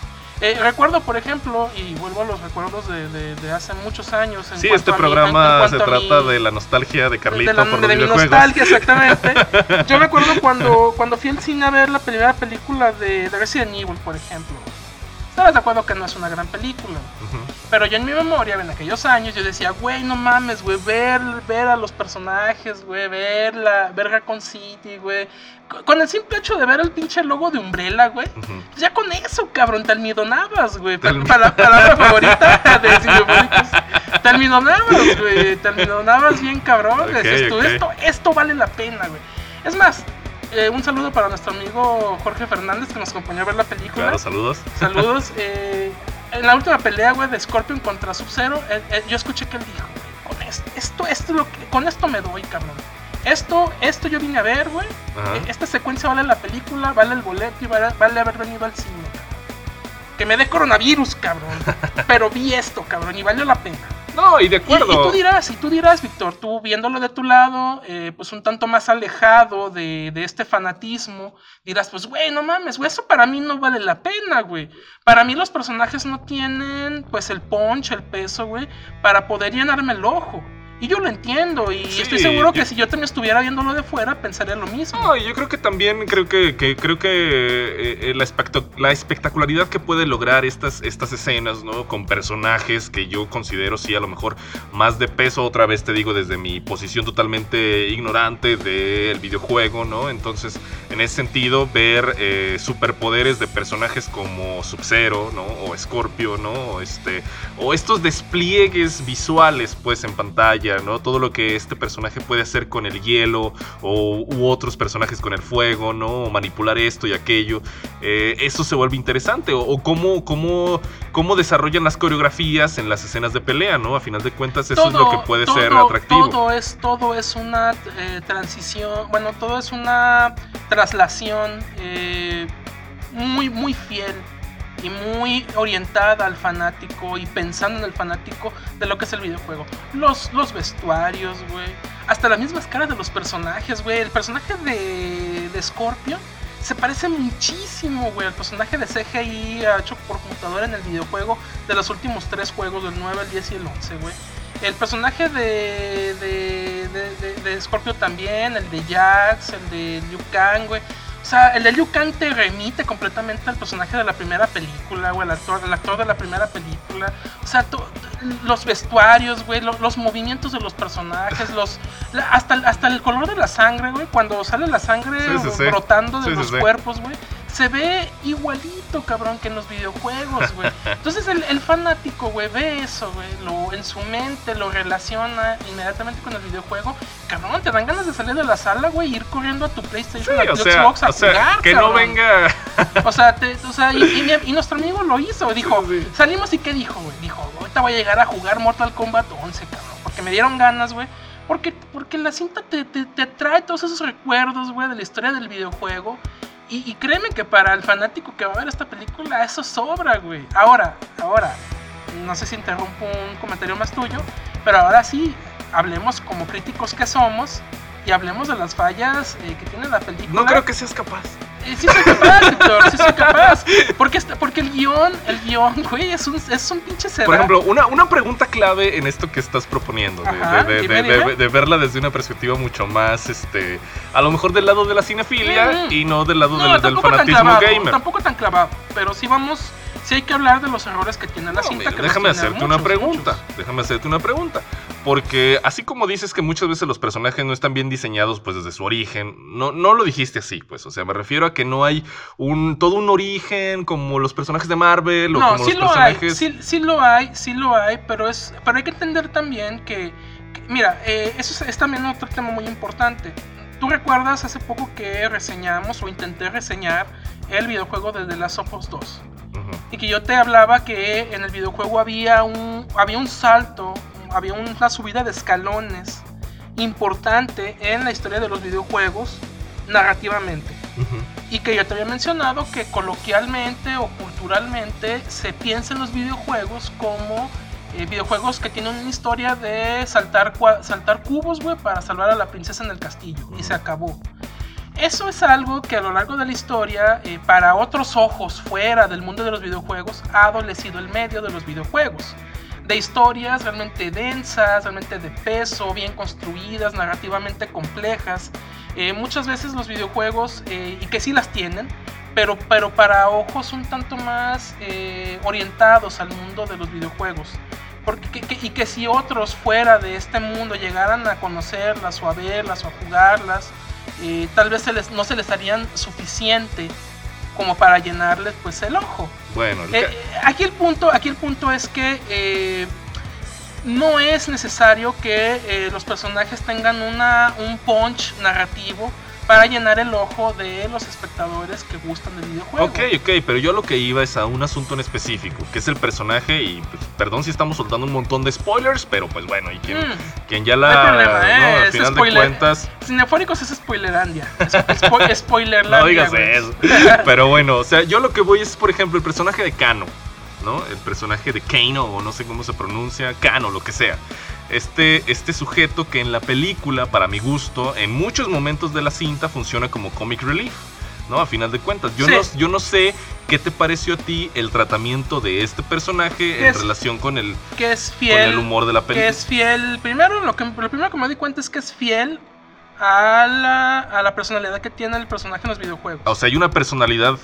Recuerdo, por ejemplo, y vuelvo a los recuerdos de hace muchos años.
Sí, este programa se trata de la nostalgia de Carlito por los videojuegos.
Mi nostalgia, exactamente. Yo recuerdo cuando fui al cine a ver la primera película de Resident Evil, por ejemplo. Estabas de acuerdo que no es una gran película, pero yo en mi memoria, en aquellos años, yo decía, güey, no mames, güey, ver a los personajes, güey, ver Raccoon City, güey, con el simple hecho de ver el pinche logo de Umbrella, güey, ya con eso, cabrón, te almidonabas, güey, para la palabra favorita de Cineufóricos, te almidonabas bien, cabrón, decías tú, esto vale la pena, güey. Es más, un saludo para nuestro amigo Jorge Fernández que nos acompañó a ver la película.
Claro, saludos.
Saludos. En la última pelea, güey, de Scorpion contra Sub-Zero, yo escuché que él dijo, con esto me doy, cabrón. Esto yo vine a ver, güey. Esta secuencia vale la película, vale el boleto y vale haber venido al cine. Que me dé coronavirus, cabrón. Pero vi esto, cabrón, y valió la pena.
No, y de acuerdo.
Y tú dirás, Víctor, tú viéndolo de tu lado, pues un tanto más alejado de este fanatismo, dirás, pues, güey, no mames, güey, eso para mí no vale la pena, güey. Para mí los personajes no tienen, pues, el punch, el peso, güey, para poder llenarme el ojo. Y yo lo entiendo, y sí, estoy seguro que si yo también estuviera viéndolo de fuera, pensaría lo mismo.
No, y yo creo que también, creo que la espectacularidad que puede lograr estas escenas, ¿no? Con personajes que yo considero, sí, a lo mejor más de peso, otra vez te digo, desde mi posición totalmente ignorante del videojuego, ¿no? Entonces, en ese sentido, ver superpoderes de personajes como Sub-Zero, ¿no? O Scorpio, ¿no? O estos despliegues visuales, pues, en pantalla, ¿no? Todo lo que este personaje puede hacer con el hielo u otros personajes con el fuego, ¿no? O manipular esto y aquello. Eso se vuelve interesante. O cómo desarrollan las coreografías en las escenas de pelea, ¿no? A final de cuentas eso es lo que puede ser atractivo. Todo es una
transición, bueno, todo es una traslación muy, muy fiel y muy orientada al fanático y pensando en el fanático de lo que es el videojuego. Los vestuarios, güey. Hasta las mismas caras de los personajes, güey. El personaje de Scorpion se parece muchísimo, güey, al personaje de CGI hecho por computadora en el videojuego de los últimos 3 juegos, del 9, el 10 y el 11, güey. El personaje de Scorpio también, el de Jax, el de Liu Kang, güey. O sea, el de Liu Kang te remite completamente al personaje de la primera película, güey, el actor de la primera película. O sea, los vestuarios, güey, los movimientos de los personajes, hasta el color de la sangre, güey, cuando sale la sangre brotando de los cuerpos, güey. Se ve igualito, cabrón, que en los videojuegos, güey. Entonces el fanático, güey, ve eso, güey, en su mente lo relaciona inmediatamente con el videojuego. Cabrón, te dan ganas de salir de la sala, güey, y ir corriendo a tu PlayStation, a tu Xbox a jugar,
que
cabrón.
No venga.
Y nuestro amigo lo hizo, dijo, salimos y ¿qué dijo, güey? Dijo, ahorita voy a llegar a jugar Mortal Kombat 11, cabrón, porque me dieron ganas, güey. Porque la cinta te trae todos esos recuerdos, güey, de la historia del videojuego. Y créeme que para el fanático que va a ver esta película, eso sobra, güey. Ahora, no sé si interrumpo un comentario más tuyo, pero ahora sí, hablemos como críticos que somos y hablemos de las fallas que tiene la película.
No creo que seas capaz.
Sí soy capaz, Víctor, sí soy capaz. Porque el guión, güey, es un pinche cerrado.
Por ejemplo, una pregunta clave en esto que estás proponiendo, de verla desde una perspectiva mucho más, a lo mejor del lado de la cinefilia y no del lado del fanatismo gamer.
Tampoco tan clavado, pero sí hay que hablar de los errores que tiene la cinta.
Mira, déjame hacerte una pregunta. Porque así como dices que muchas veces los personajes no están bien diseñados pues desde su origen, no lo dijiste así, pues, o sea, me refiero a que no hay todo un origen como los personajes de Marvel o como los personajes.
Sí lo hay, pero hay que entender también que mira, eso es también otro tema muy importante. ¿Tú recuerdas hace poco que reseñamos o intenté reseñar el videojuego de The Last of Us 2? Y que yo te hablaba que en el videojuego había un salto, había una subida de escalones importante en la historia de los videojuegos narrativamente. Y que yo te había mencionado que coloquialmente o culturalmente se piensa en los videojuegos como videojuegos que tienen una historia de saltar cubos, güey, para salvar a la princesa en el castillo. Y se acabó. Eso es algo que a lo largo de la historia, para otros ojos fuera del mundo de los videojuegos, ha adolecido el medio de los videojuegos. De historias realmente densas, realmente de peso, bien construidas, narrativamente complejas. Muchas veces los videojuegos, y que sí las tienen, pero para ojos un tanto más orientados al mundo de los videojuegos. Y que si otros fuera de este mundo llegaran a conocerlas o a verlas o a jugarlas, tal vez no se les harían suficiente como para llenarles pues el ojo.
Bueno,
aquí el punto es que no es necesario que los personajes tengan un punch narrativo para llenar el ojo de los espectadores que gustan del videojuego.
Ok, pero yo lo que iba es a un asunto en específico, que es el personaje, y pues, perdón si estamos soltando un montón de spoilers, pero pues bueno, y quien ya la...
No hay problema,
¿no? Al final de cuentas...
Cinefóricos es spoilerandia, spoilerlandia.
No digas eso. Pero bueno, o sea, yo lo que voy es, por ejemplo, el personaje de Kano, ¿no? El personaje de Kano, o no sé cómo se pronuncia, Kano, lo que sea. Este sujeto que en la película, para mi gusto, en muchos momentos de la cinta funciona como comic relief, ¿no? A final de cuentas, yo no sé qué te pareció a ti el tratamiento de este personaje en relación con el humor de la película.
Que es fiel, lo primero que me di cuenta es que es fiel a la personalidad que tiene el personaje en los videojuegos.
O sea, hay una personalidad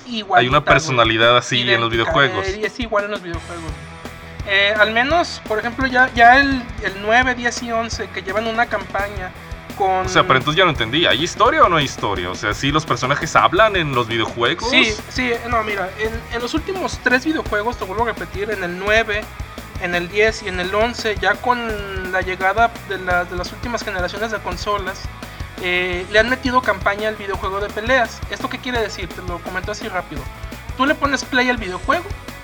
así idéntica, en los videojuegos.
Y es igual en los videojuegos. Al menos, por ejemplo, ya el 9, 10 y 11 que llevan una campaña con...
O sea, pero entonces ya no entendí, ¿hay historia o no hay historia? O sea, ¿sí los personajes hablan en los videojuegos?
Sí, no, mira, en los últimos 3 videojuegos, te vuelvo a repetir, en el 9, en el 10 y en el 11, ya con la llegada de las últimas generaciones de consolas, le han metido campaña al videojuego de peleas. ¿Esto qué quiere decir? Te lo comento así rápido. Tú le pones play al videojuego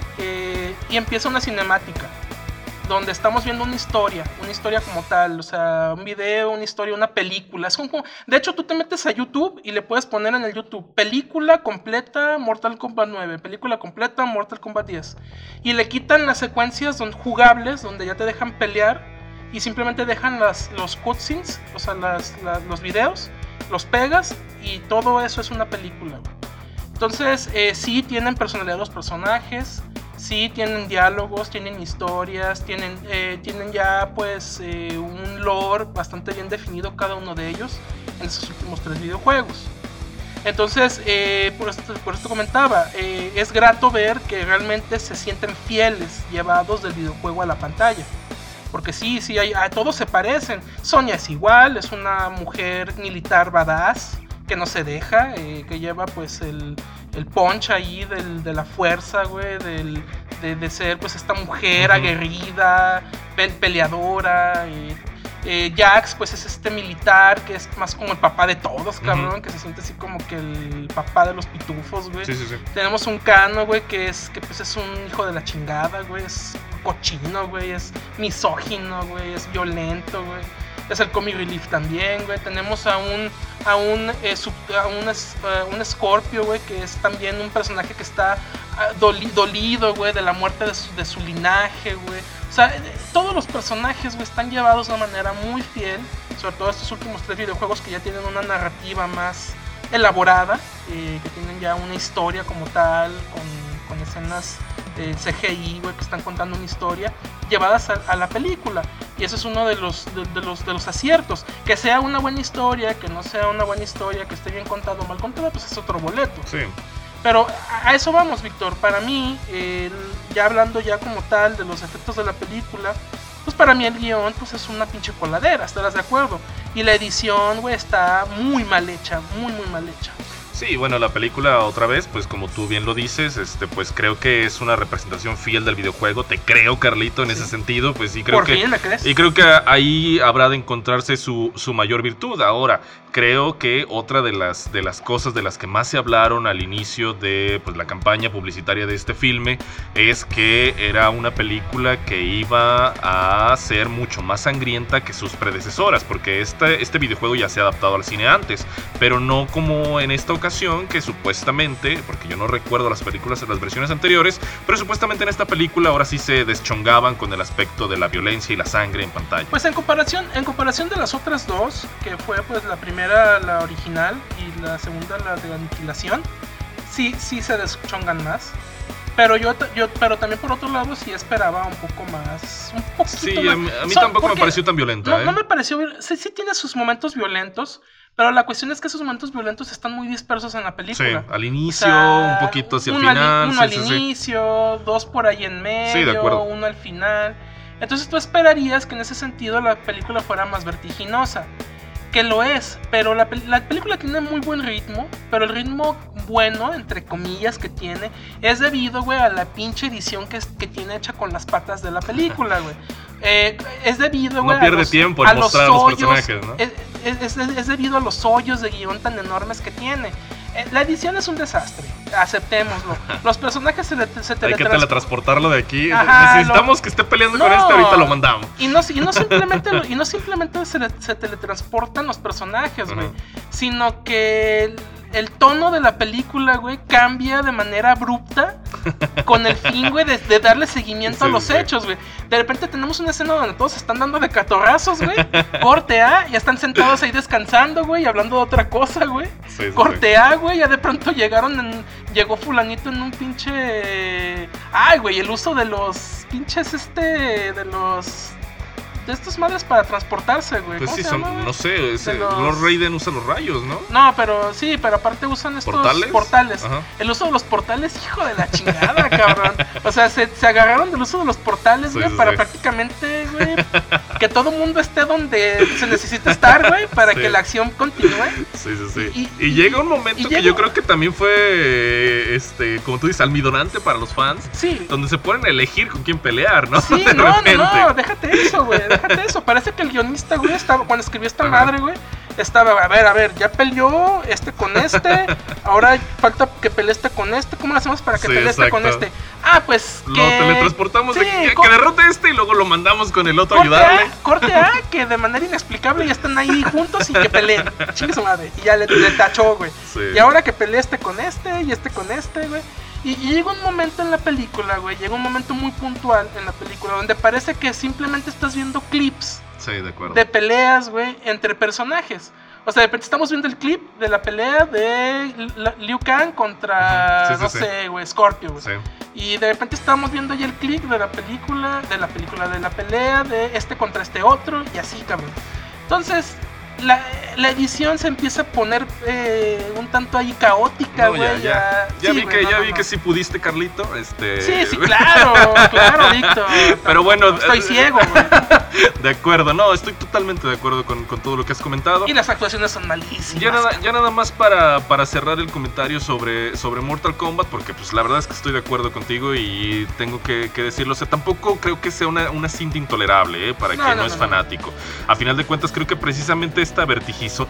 y empieza una cinemática donde estamos viendo una historia como tal, o sea, un video, una historia, una película. Es como, de hecho, tú te metes a YouTube y le puedes poner en el YouTube película completa Mortal Kombat 9, película completa Mortal Kombat 10, y le quitan las secuencias jugables donde ya te dejan pelear y simplemente dejan los cutscenes, o sea, los videos, los pegas y todo eso es una película. Entonces, sí tienen personalidad los personajes, sí tienen diálogos, tienen historias, tienen ya pues un lore bastante bien definido cada uno de ellos en esos últimos 3 videojuegos. Entonces, por esto comentaba, es grato ver que realmente se sienten fieles, llevados del videojuego a la pantalla. Porque sí, todos se parecen. Sonya es igual, es una mujer militar badass que no se deja, que lleva pues el punch ahí de la fuerza, güey, de ser pues esta mujer aguerrida, peleadora. Jax pues es este militar que es más como el papá de todos, cabrón, que se siente así como que el papá de los pitufos, güey. Sí. Tenemos un Kano, güey, que pues es un hijo de la chingada, güey, es cochino, güey, es misógino, güey, es violento, güey. Es el comic relief también, güey. Tenemos a un Scorpio, güey, que es también un personaje que está dolido, güey, de la muerte de su linaje, güey. O sea, todos los personajes, güey, están llevados de una manera muy fiel, sobre todo estos últimos 3 videojuegos que ya tienen una narrativa más elaborada, que tienen ya una historia como tal, con escenas CGI, güey, que están contando una historia llevadas a la película. Y eso es uno de los aciertos. Que sea una buena historia, que no sea una buena historia, que esté bien contado o mal contado, pues es otro boleto.
Sí.
Pero a eso vamos, Víctor. Para mí, ya hablando ya como tal de los efectos de la película, pues para mí el guión pues es una pinche coladera, ¿estarás de acuerdo? Y la edición, güey, está muy mal hecha, muy mal hecha.
Sí, bueno, la película otra vez, pues como tú bien lo dices, pues creo que es una representación fiel del videojuego. Te creo, Carlito, en ese sentido, pues sí creo
fin, ¿me crees?
Y creo que ahí habrá de encontrarse su mayor virtud. Ahora, creo que otra de las cosas de las que más se hablaron al inicio de pues la campaña publicitaria de este filme es que era una película que iba a ser mucho más sangrienta que sus predecesoras, porque este videojuego ya se ha adaptado al cine antes, pero no como en esta ocasión, que supuestamente, porque yo no recuerdo las versiones anteriores, pero supuestamente en esta película ahora sí se deschongaban con el aspecto de la violencia y la sangre en pantalla.
Pues en comparación de las otras dos, que fue pues la primera primera la original y la segunda la de Aniquilación, sí se deschongan más. Pero yo también por otro lado sí esperaba un poco más, un poquito
Sí,
más.
a mí tampoco me pareció tan violenta.
No me pareció, sí tiene sus momentos violentos, pero la cuestión es que esos momentos violentos están muy dispersos en la película.
Sí, al inicio,
O sea,
un poquito hacia el
uno
final.
Uno al inicio, dos por ahí en medio,
Sí, de acuerdo.
uno al final. Entonces tú esperarías que en ese sentido la película fuera más vertiginosa. Que lo es, pero la película tiene muy buen ritmo, pero el ritmo bueno, entre comillas, que tiene, es debido, güey, a la pinche edición que tiene hecha con las patas de la película, güey. Es debido, güey,
no pierde tiempo en mostrar a los personajes, ¿no?
Es debido a los hoyos de guión tan enormes que tiene. La edición es un desastre, aceptémoslo. Los personajes se
Hay que teletransportarlo de aquí.
Ajá,
necesitamos que esté peleando con ahorita lo mandamos.
Y no simplemente se teletransportan los personajes, güey, sino que el tono de la película, güey, cambia de manera abrupta con el fin, güey, de darle seguimiento a los hechos, güey. De repente tenemos una escena donde todos se están dando de catorrazos, güey. Corte A, ya están sentados ahí descansando, güey, y hablando de otra cosa, güey. Corte A, güey, ya de pronto llegó fulanito en un pinche... Ay, güey, el uso de los pinches de estas madres para transportarse, güey.
Pues sí,
se llama,
no sé, Lord Raiden usa los rayos, ¿no?
No, pero aparte usan estos portales. El uso de los portales, hijo de la chingada, cabrón. O sea, se agarraron del uso de los portales, güey, para prácticamente, güey, que todo mundo esté donde se necesita estar, güey, para que la acción continúe.
Sí. Y llega un momento que yo creo que también fue, como tú dices, almidonante para los fans.
Sí.
Donde se ponen a elegir con quién pelear, ¿no?
Sí, no, déjate eso, güey. Parece que el guionista, güey, cuando escribió esta madre, güey, estaba, a ver, ya peleó con ahora falta que pelee con ¿cómo lo hacemos para que pelee con Ah, pues
lo teletransportamos que derrote y luego lo mandamos con el otro a ayudarle.
Corte A, que de manera inexplicable ya están ahí juntos y que peleen. Chingue su madre. Y ya le tachó, güey. Sí. Y ahora que pelee y con güey. Y llega un momento en la película, güey, llega un momento muy puntual en la película donde parece que simplemente estás viendo clips de peleas, güey, entre personajes. O sea, de repente estamos viendo el clip de la pelea de Liu Kang contra, güey, Scorpio, güey. Sí. Y de repente estamos viendo ya el clip de la pelea de contra otro y así, cabrón. Entonces... La edición se empieza a poner un tanto ahí caótica, güey. Ya
vi que sí pudiste, Carlito.
Sí, claro, Víctor.
Pero bueno,
estoy ciego, güey.
De acuerdo, no, estoy totalmente de acuerdo con todo lo que has comentado.
Y las actuaciones son malísimas.
Ya nada más para cerrar el comentario sobre Mortal Kombat, porque pues la verdad es que estoy de acuerdo contigo y tengo que decirlo. O sea, tampoco creo que sea una cinta intolerable, para quien no es fanático. A final de cuentas, creo que precisamente esta vertiginosidad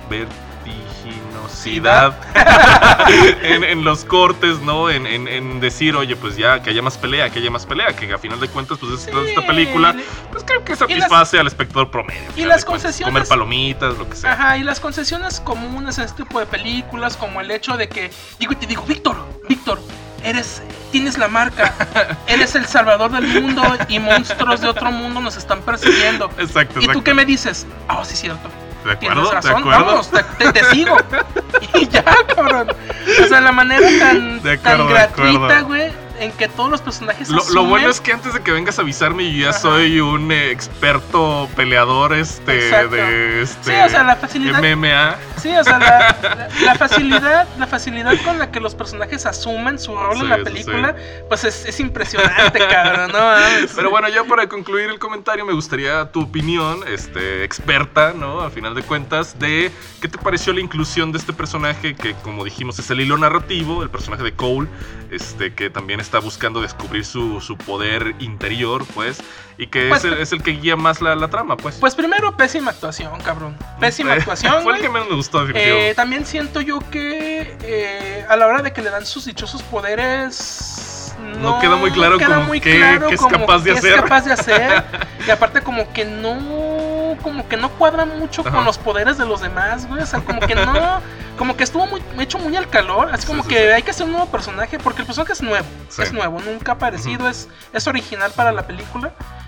en los cortes, ¿no? En decir, oye, pues ya, que haya más pelea, que a final de cuentas, pues esta película, pues creo que satisface al espectador promedio.
Y las concesiones...
Comer palomitas, lo que sea.
Ajá, y las concesiones comunes en este tipo de películas, como el hecho de que, te digo, Víctor, tienes la marca, eres el salvador del mundo y monstruos de otro mundo nos están persiguiendo.
Exacto.
¿Y tú qué me dices? Sí, es cierto.
¿De acuerdo?
Tienes razón, vamos, te sigo. Y ya, cabrón. O sea, la manera tan gratuita, güey, en que todos los personajes
lo bueno es que antes de que vengas a avisarme, yo ya soy un experto peleador de
sí, o sea, la facilidad
MMA.
Sí, o sea, la facilidad con la que los personajes asumen su rol en la película, pues es impresionante, cabrón, ¿no?
Pero bueno, ya para concluir el comentario, me gustaría tu opinión, experta, ¿no? A final de cuentas, de qué te pareció la inclusión de este personaje que, como dijimos, es el hilo narrativo, el personaje de Cole, que también está buscando descubrir su poder interior, pues, y que pues, es el que guía más la trama, pues.
Pues primero, pésima actuación, cabrón. Pésima actuación,
fue el que menos me gustó, definitivamente.
También siento yo que a la hora de que le dan sus dichosos poderes...
No queda muy claro qué es capaz de hacer.
Y aparte como que no cuadra mucho con los poderes de los demás, güey. O sea, como que estuvo hecho muy al calor. Así como que hay que hacer un nuevo personaje, porque el personaje es nuevo. Sí. Es nuevo, nunca ha aparecido, es original para la película.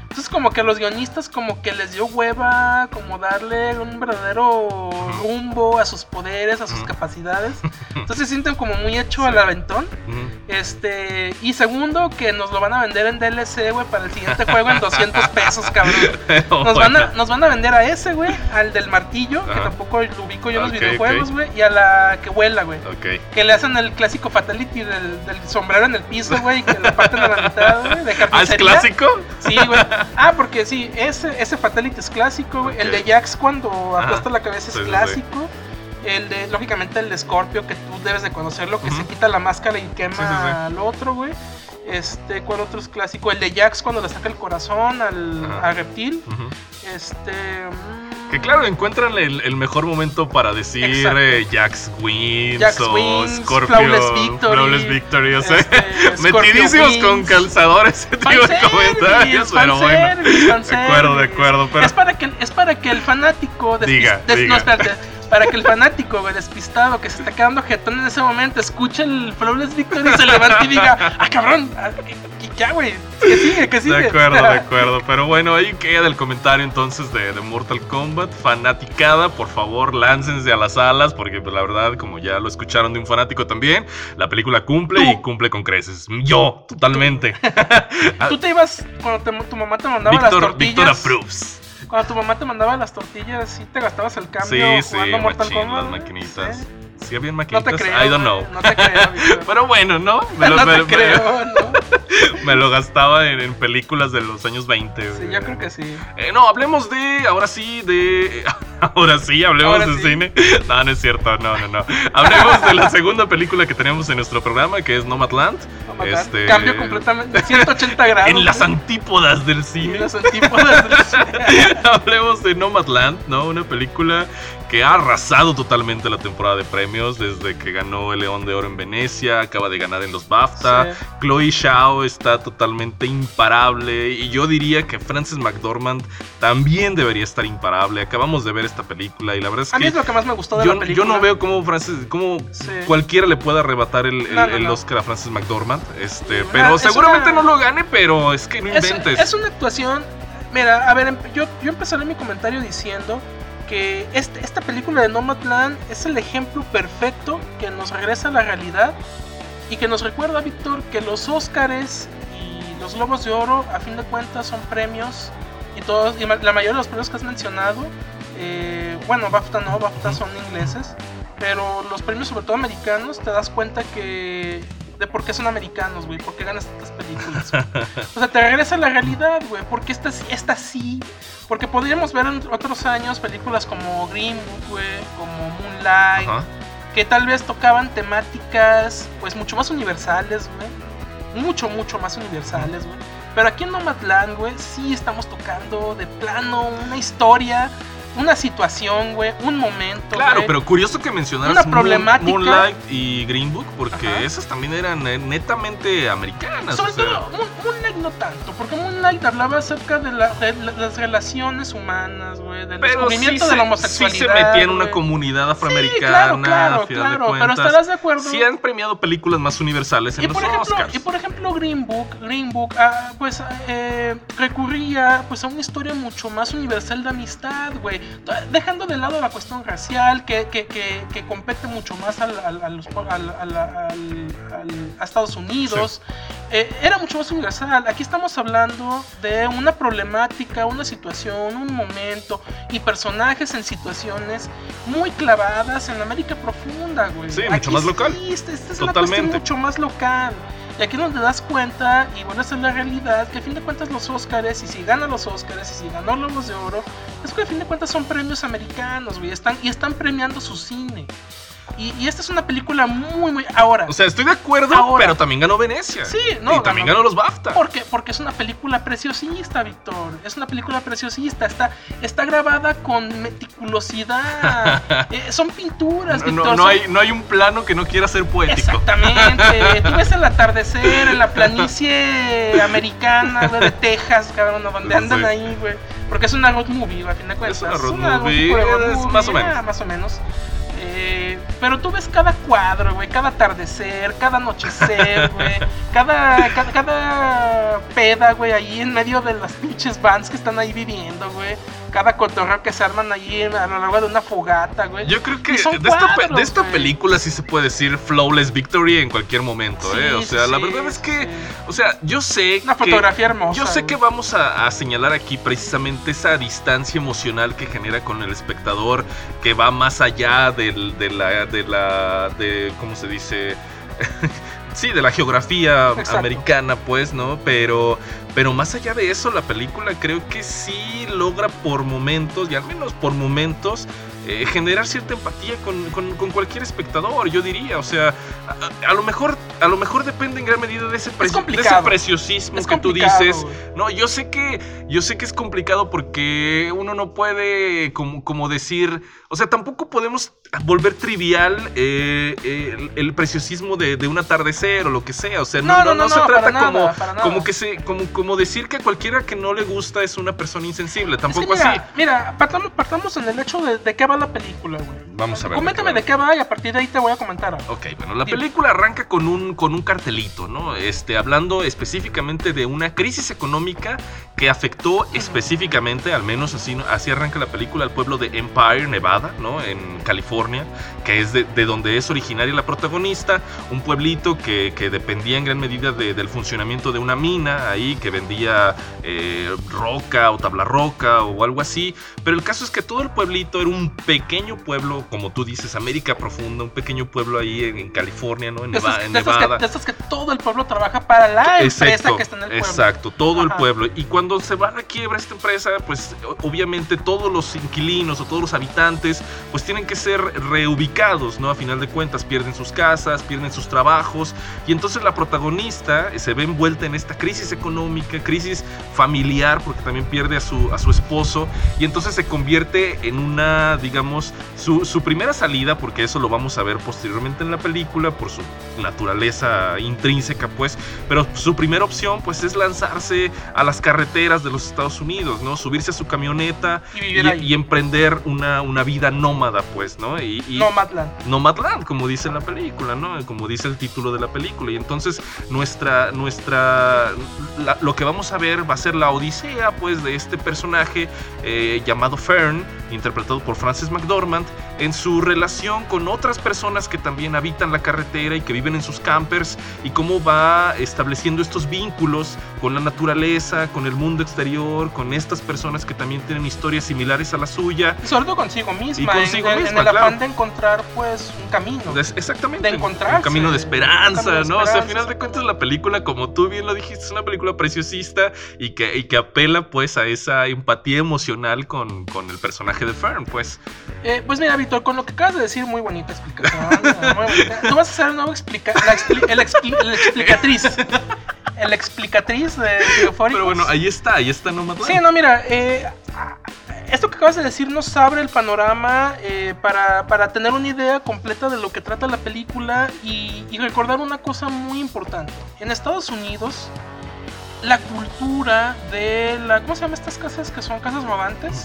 Entonces como que a los guionistas como que les dio hueva como darle un verdadero rumbo a sus poderes, a sus capacidades. Entonces se sienten como muy hecho al aventón. Y segundo, que nos lo van a vender en DLC, güey, para el siguiente juego en $200, cabrón. Nos van a vender a ese, güey, al del martillo, que tampoco lo ubico yo en los videojuegos, güey, y a la que vuela, güey. Que le hacen el clásico fatality del sombrero en el piso, güey, y que le parten a la mitad, güey, de carnicería.
¿Es clásico?
Sí, güey. Porque sí, ese fatality es clásico, güey. El de Jax cuando aplasta la cabeza es clásico. El de, lógicamente, el de Scorpio, que tú debes de conocerlo, que se quita la máscara y quema al otro, güey. ¿Cuál otro es clásico? El de Jax cuando le saca el corazón al reptil.
Que claro, encuentran el mejor momento para decir Jax wins o Scorpio, Flawless Victory, o sea, metidísimos con calzadores ese tipo de comentarios, pero bueno, de acuerdo, pero
es para que el fanático
diga.
No, espérate. Para que el fanático, güey, despistado, que se está quedando jetón en ese momento, escuche el Flawless Victory y se levante y diga, cabrón, ya, güey, que sigue.
De acuerdo, pero bueno, ahí queda el comentario entonces de Mortal Kombat. Fanaticada, por favor, láncense a las salas, porque pues la verdad, como ya lo escucharon de un fanático también, la película cumple y cumple con creces. Yo, totalmente.
Tú te ibas, cuando tu mamá te mandaba las tortillas.
Víctor approves.
Cuando tu mamá te mandaba las tortillas, ¿sí te gastabas el cambio jugando Mortal Kombat?
Las maquinitas. ¿Sí habían maquinitas?
No te creo,
I don't know.
No te creo, Víctor.
Pero bueno, ¿no? Me lo gastaba en películas de los años 20.
Sí, yo creo que sí.
No, hablemos de... Ahora sí, hablemos de cine. No es cierto, no. Hablemos de la segunda película que tenemos en nuestro programa, que es Nomadland.
Cambio completamente, 180 grados.
En las antípodas del cine. Hablemos de Nomadland, ¿no? Una película que ha arrasado totalmente la temporada de premios desde que ganó el León de Oro en Venecia, acaba de ganar en los BAFTA. Sí. Chloe Zhao está totalmente imparable y yo diría que Frances McDormand también debería estar imparable. Acabamos de ver esta película y la verdad es que
a mí es lo que más me gustó de la película.
Yo no veo cómo cualquiera le pueda arrebatar el Oscar a Frances McDormand, pero seguramente no lo gane, pero es que no inventes.
Es una actuación. Mira, a ver, yo empezaré mi comentario diciendo que esta película de Nomadland es el ejemplo perfecto que nos regresa a la realidad y que nos recuerda, Víctor, que los Óscares y los Globos de Oro, a fin de cuentas, son premios y la mayoría de los premios que has mencionado, BAFTA no, BAFTA son ingleses, pero los premios, sobre todo americanos, te das cuenta de por qué son americanos, güey, por qué ganan estas películas. O sea, te regresa a la realidad, güey, porque esta sí. Porque podríamos ver en otros años películas como Green Book, güey, como Moonlight, que tal vez tocaban temáticas, pues, mucho más universales, güey. Mucho más universales, güey. Pero aquí en Nomadland, güey, sí estamos tocando de plano una historia, una situación, güey, un momento.
Claro,
güey,
pero curioso que mencionaras
una problemática.
Moonlight y Green Book, porque esas también eran netamente americanas.
Sobre todo, Moonlight no tanto, porque Moonlight hablaba acerca de las relaciones humanas, güey, del descubrimiento de la homosexualidad.
Sí se metía en una comunidad afroamericana.
Sí, claro, pero estarás de acuerdo.
Sí han premiado películas más universales en los Oscars.
Y por ejemplo, Green Book, recurría pues a una historia mucho más universal de amistad, güey. Dejando de lado la cuestión racial que compete mucho más a Estados Unidos, era mucho más universal. Aquí estamos hablando de una problemática, una situación, un momento y personajes en situaciones muy clavadas en la América profunda, güey.
Sí, mucho más local.
Esta es una cuestión mucho más local. Y aquí es donde te das cuenta, y bueno, esa es la realidad, que a fin de cuentas los Óscares, y si ganan los Óscares, y si ganó Globos de Oro, es que a fin de cuentas son premios americanos, güey, están premiando su cine. Y esta es una película muy... Ahora...
O sea, estoy de acuerdo, pero también ganó Venecia.
Sí, no.
Y también ganó los BAFTA.
Porque es una película preciosista, Víctor. Es una película preciosista. Está grabada con meticulosidad. Son pinturas, Víctor.
No hay un plano que no quiera ser poético.
Exactamente. Tú ves el atardecer en la planicie americana, güey, de Texas, cabrón, donde andan ahí, güey. Porque es una road movie, a fin de cuentas.
Es una road movie, más o menos.
Más o menos. Pero tú ves cada cuadro, güey, cada atardecer, cada anochecer, güey, cada peda, güey, ahí en medio de las pinches bands que están ahí viviendo, güey. Cada cotorreo que se arman allí a lo largo de una fogata, güey.
Yo creo que
de
esta película sí se puede decir flawless victory en cualquier momento,
sí,
O sea,
sí,
la verdad es que,
sí.
O sea, yo sé
una fotografía hermosa.
Yo sé que vamos a señalar aquí precisamente esa distancia emocional que genera con el espectador, que va más allá de ¿cómo se dice? Sí, de la geografía americana, pues, ¿no? Pero más allá de eso, la película creo que sí logra por momentos, y al menos por momentos, generar cierta empatía con cualquier espectador, yo diría. O sea, a lo mejor depende en gran medida de ese preciosismo que tú dices. No, yo sé que es complicado porque uno no puede como decir, o sea, tampoco podemos volver trivial el preciosismo de un atardecer o lo que sea. O sea, no se trata como decir que a cualquiera que no le gusta es una persona insensible, tampoco
es que
así.
Mira, partamos en el hecho de qué va la película, güey.
Vamos a ver.
Coméntame de qué va y a partir de ahí te voy a comentar algo.
Ok, bueno, la película arranca con un cartelito, ¿no? Hablando específicamente de una crisis económica que afectó específicamente, al menos así arranca la película, al pueblo de Empire, Nevada, ¿no? En California, que es de donde es originaria la protagonista, un pueblito que dependía en gran medida del funcionamiento de una mina ahí, que vendía roca o tabla roca o algo así, pero el caso es que todo el pueblito era un pequeño pueblo, como tú dices, América profunda, un pequeño pueblo ahí en California, ¿no? En Nevada.
De estos que todo el pueblo trabaja para la empresa que está en el pueblo.
Exacto, todo el pueblo. Y cuando se va a la quiebra esta empresa, pues obviamente todos los inquilinos o todos los habitantes pues tienen que ser reubicados, ¿no? A final de cuentas pierden sus casas, pierden sus trabajos, y entonces la protagonista se ve envuelta en esta crisis económica, crisis familiar, porque también pierde a su esposo, y entonces se convierte en una, digamos, su primera salida, porque eso lo vamos a ver posteriormente en la película por su naturaleza intrínseca, pues, pero su primera opción pues es lanzarse a las carreteras de los Estados Unidos, ¿no? Subirse a su camioneta y emprender una vida nómada, pues, ¿no? Nomadland, como dice la película, ¿no? Como dice el título de la película. Y entonces lo que vamos a ver va a ser la odisea, pues, de este personaje llamado Fern, interpretado por Frances McDormand, en su relación con otras personas que también habitan la carretera y que viven en sus campers, y cómo va estableciendo estos vínculos con la naturaleza, con el mundo exterior, con estas personas que también tienen historias similares a la suya.
Y sobre todo consigo misma, en el afán de encontrar, pues, un camino.
Exactamente.
De encontrarse.
Un camino de esperanza, ¿no? O sea, al final de cuentas la película, como tú bien lo dijiste, es una película preciosista y que apela, pues, a esa empatía emocional con el personaje de Fern, pues.
Pues mira, Víctor, con lo que acabas de decir, muy bonita explicación. Muy bonita. Tú vas a ser el nuevo el explicatriz. El explicatriz de Eufóricos.
Pero bueno, ahí está Nomadland.
Sí, no, mira, esto que acabas de decir nos abre el panorama para tener una idea completa de lo que trata la película y recordar una cosa muy importante. En Estados Unidos, la cultura de la... ¿Cómo se llaman estas casas que son casas rodantes?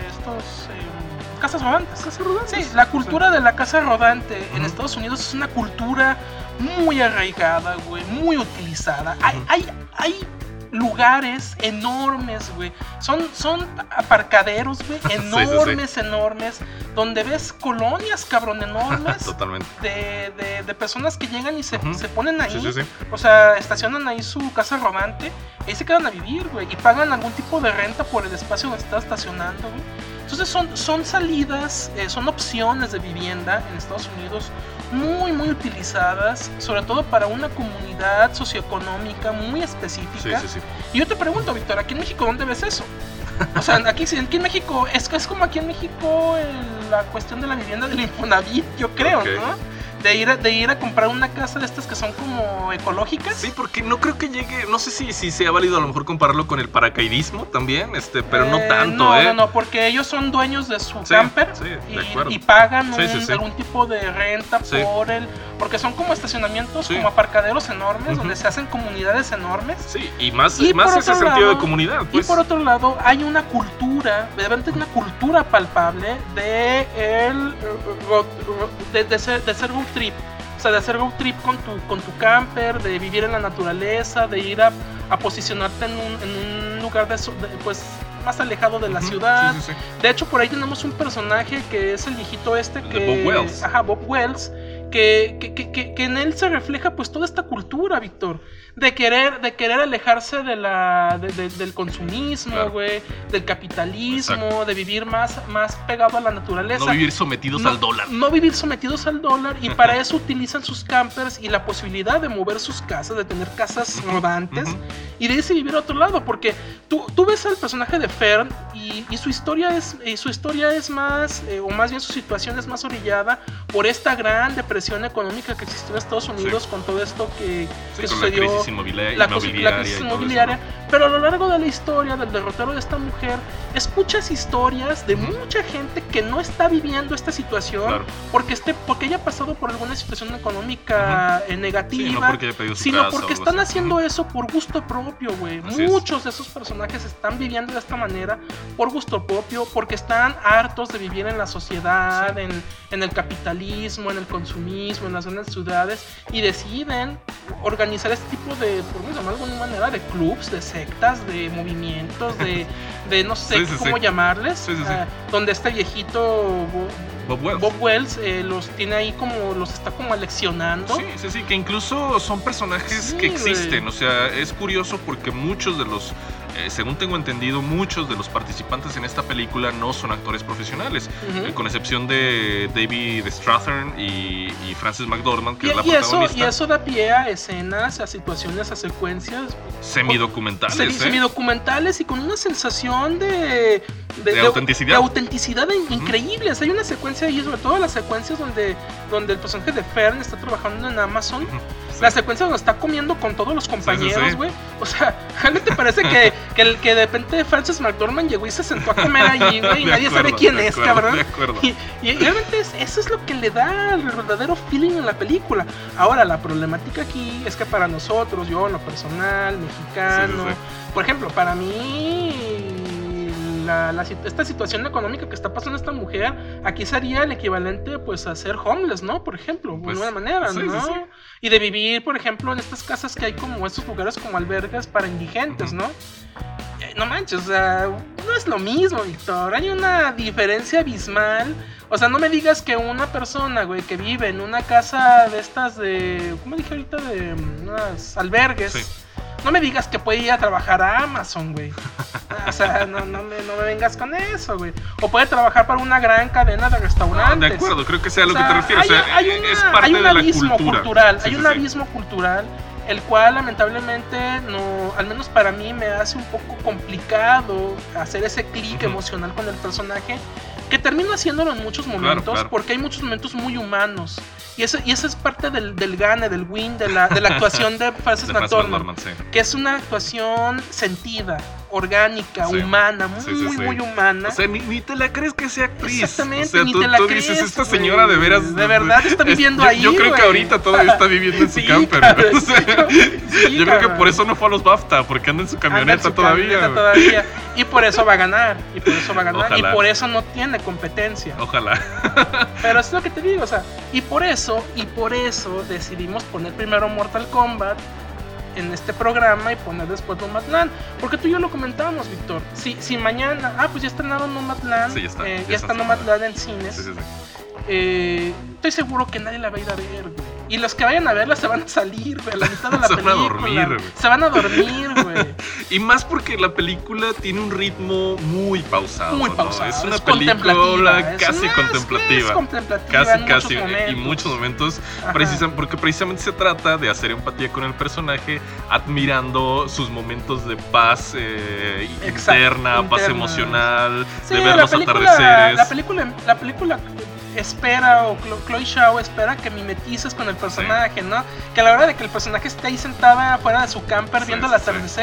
Casas rodantes. Sí, la cultura de la casa rodante en Estados Unidos es una cultura muy arraigada, güey, muy utilizada. Hay lugares enormes, güey. Son aparcaderos, güey, enormes, donde ves colonias, cabrón, enormes.
Totalmente.
De personas que llegan y se ponen ahí.
Sí.
O sea, estacionan ahí su casa rodante y ahí se quedan a vivir, güey, y pagan algún tipo de renta por el espacio donde está estacionando, güey. Entonces son salidas, son opciones de vivienda en Estados Unidos muy utilizadas, sobre todo para una comunidad socioeconómica muy específica.
Sí.
Y yo te pregunto, Víctor, ¿aquí en México dónde ves eso? O sea, aquí en México, es como aquí en México la cuestión de la vivienda del Infonavit, yo creo, okay, ¿no? De ir a comprar una casa de estas que son como ecológicas.
Sí, porque no creo que llegue, no sé si sea válido a lo mejor compararlo con el paracaidismo también, pero no tanto,
No, porque ellos son dueños de su camper y pagan algún tipo de renta porque son como estacionamientos,
Sí.
como aparcaderos enormes,
Ujú.
donde se hacen comunidades enormes.
Sí, y más
Y por
ese
otro
sentido
lado-
de comunidad, pues.
Y por otro lado, hay una cultura, de repente una cultura palpable de ser road trip. O sea, de hacer road trip con tu camper, de vivir en la naturaleza, de ir a posicionarte en un lugar pues más alejado de la
Ujú,
ciudad.
sí, sí, sí.
De hecho, por ahí tenemos un personaje que es el viejito este
El
que...
de Bob Wells.
Ajá, Bob Wells. Que en él se refleja pues toda esta cultura, Víctor, de querer alejarse del consumismo,
Claro.
güey, del capitalismo,
Exacto.
de vivir más pegado a la naturaleza.
No vivir sometidos al dólar.
No vivir sometidos al dólar, y para eso utilizan sus campers y la posibilidad de mover sus casas, de tener casas rodantes,
Ujú.
y de irse a vivir a otro lado, porque tú ves al personaje de Fern y su historia es más, o más bien su situación es más orillada por esta gran depresión económica que existió en Estados Unidos, con todo esto que
Sí, con
sucedió,
la crisis inmobiliaria,
la crisis
y todo eso,
inmobiliaria.
¿no?
Pero a lo largo de la historia del derrotero de esta mujer, escuchas historias de mucha gente que no está viviendo esta situación,
Claro.
porque ella ha pasado por alguna situación económica negativa,
Sí, no porque haya perdido su
sino
casa
porque
o algo
están
así.
haciendo eso por gusto propio, güey.
Así es.
Muchos de esos personajes están viviendo de esta manera por gusto propio, porque están hartos de vivir en la sociedad, en el capitalismo, en el consumismo, en las grandes ciudades, y deciden organizar este tipo de, por llamarlo de alguna manera, de clubs, de sectas, de movimientos, de no sé
Sí, sí,
cómo
sí.
llamarles,
Sí, sí, sí.
donde este viejito
Bob Wells.
los tiene ahí como, los está como aleccionando.
Sí, que incluso son personajes
Sí,
que existen,
güey.
o sea, es curioso porque muchos de los, según tengo entendido, muchos de los participantes en esta película no son actores profesionales,
Ujú.
con excepción de David Strathairn y Frances McDormand, que es la
Y
protagonista.
eso da pie a escenas, a situaciones, a secuencias
Semidocumentales,
semidocumentales, y con una sensación de
autenticidad.
de autenticidad increíbles. Hay una secuencia ahí, sobre todo las secuencias donde el personaje de Fern está trabajando en Amazon.
Sí.
La secuencia donde está comiendo con todos los compañeros,
sí.
güey. O sea, realmente parece que de repente Frances McDormand llegó y se sentó a comer allí, güey, y
De
nadie
acuerdo,
sabe quién
de
es,
acuerdo,
cabrón.
de acuerdo.
Y realmente eso es lo que le da el verdadero feeling en la película. Ahora, la problemática aquí es que para nosotros, yo en lo personal, mexicano,
Sí.
por ejemplo, para mí esta situación económica que está pasando esta mujer, aquí sería el equivalente pues a ser homeless, ¿no? Por ejemplo,
Pues,
de alguna manera,
sí,
¿no?
sí.
Y de vivir, por ejemplo, en estas casas que hay como estos lugares como albergues para indigentes, ¿no? No manches, o sea, no es lo mismo, Víctor. Hay una diferencia abismal. O sea, no me digas que una persona, güey, que vive en una casa de estas de... ¿Cómo dije ahorita? De unas albergues.
Sí.
No me digas que puede ir a trabajar a Amazon, güey. O sea, no me vengas con eso, güey. O puede trabajar para una gran cadena de restaurantes.
No, de acuerdo, creo que sea a lo
O sea,
que te refieres. Es parte
hay un
de la
abismo
cultura.
cultural.
Sí,
Hay
sí,
un
sí.
abismo cultural, el cual lamentablemente no, al menos para mí, me hace un poco complicado hacer ese clic
Ujú.
emocional con el personaje, que termino haciéndolo en muchos momentos,
claro.
porque hay muchos momentos muy humanos. Y eso es parte del gane, del win, de la actuación de Frances
De Frances
McDormand,
McDormand, sí.
que es una actuación sentida, orgánica,
Sí.
humana,
Sí,
muy,
sí, sí.
muy humana.
O sea, ni te la crees que sea actriz.
Exactamente,
o sea,
ni
tú,
te la
tú
crees,
dices, esta
güey.
señora de veras.
De verdad está viviendo
yo,
ahí,
Yo creo que
güey.
ahorita todavía está viviendo en su
Sí,
camper.
cabrón,
O sea,
sí,
yo creo que
cabrón.
por eso no fue a los BAFTA, porque anda en su
Anda en
camioneta
su
todavía.
camioneta
güey.
todavía. Y por eso va a ganar. Y
Ojalá.
por eso no tiene competencia.
Ojalá.
Pero es lo que te digo, o sea, y por eso decidimos poner primero Mortal Kombat en este programa y poner después Nomadland. Porque tú y yo lo comentábamos, Víctor. Si mañana, pues ya estrenaron Nomadland,
Sí, ya está,
ya
ya
está
está
Nomadland en cines.
Sí, sí, sí.
Estoy seguro que nadie la va a ir a ver, güey. Y los que vayan a verla se van a salir, güey, a la mitad de la
Se van a
película.
dormir, güey.
Se van a dormir, güey.
Y más porque la película tiene un ritmo muy pausado.
Muy
¿no?
pausado.
Es una
contemplativa,
película casi contemplativa.
Es contemplativa en
Casi.
muchos momentos.
Y muchos momentos.
Ajá.
Porque precisamente se trata de hacer empatía con el personaje, admirando sus momentos de paz interna, paz emocional,
Sí,
de ver los atardeceres.
La película espera, o Chloe Zhao espera que mimetices con el personaje, ¿no? Que a la hora de que el personaje esté ahí sentada fuera de su camper
Sí,
viendo el
sí,
atardecer,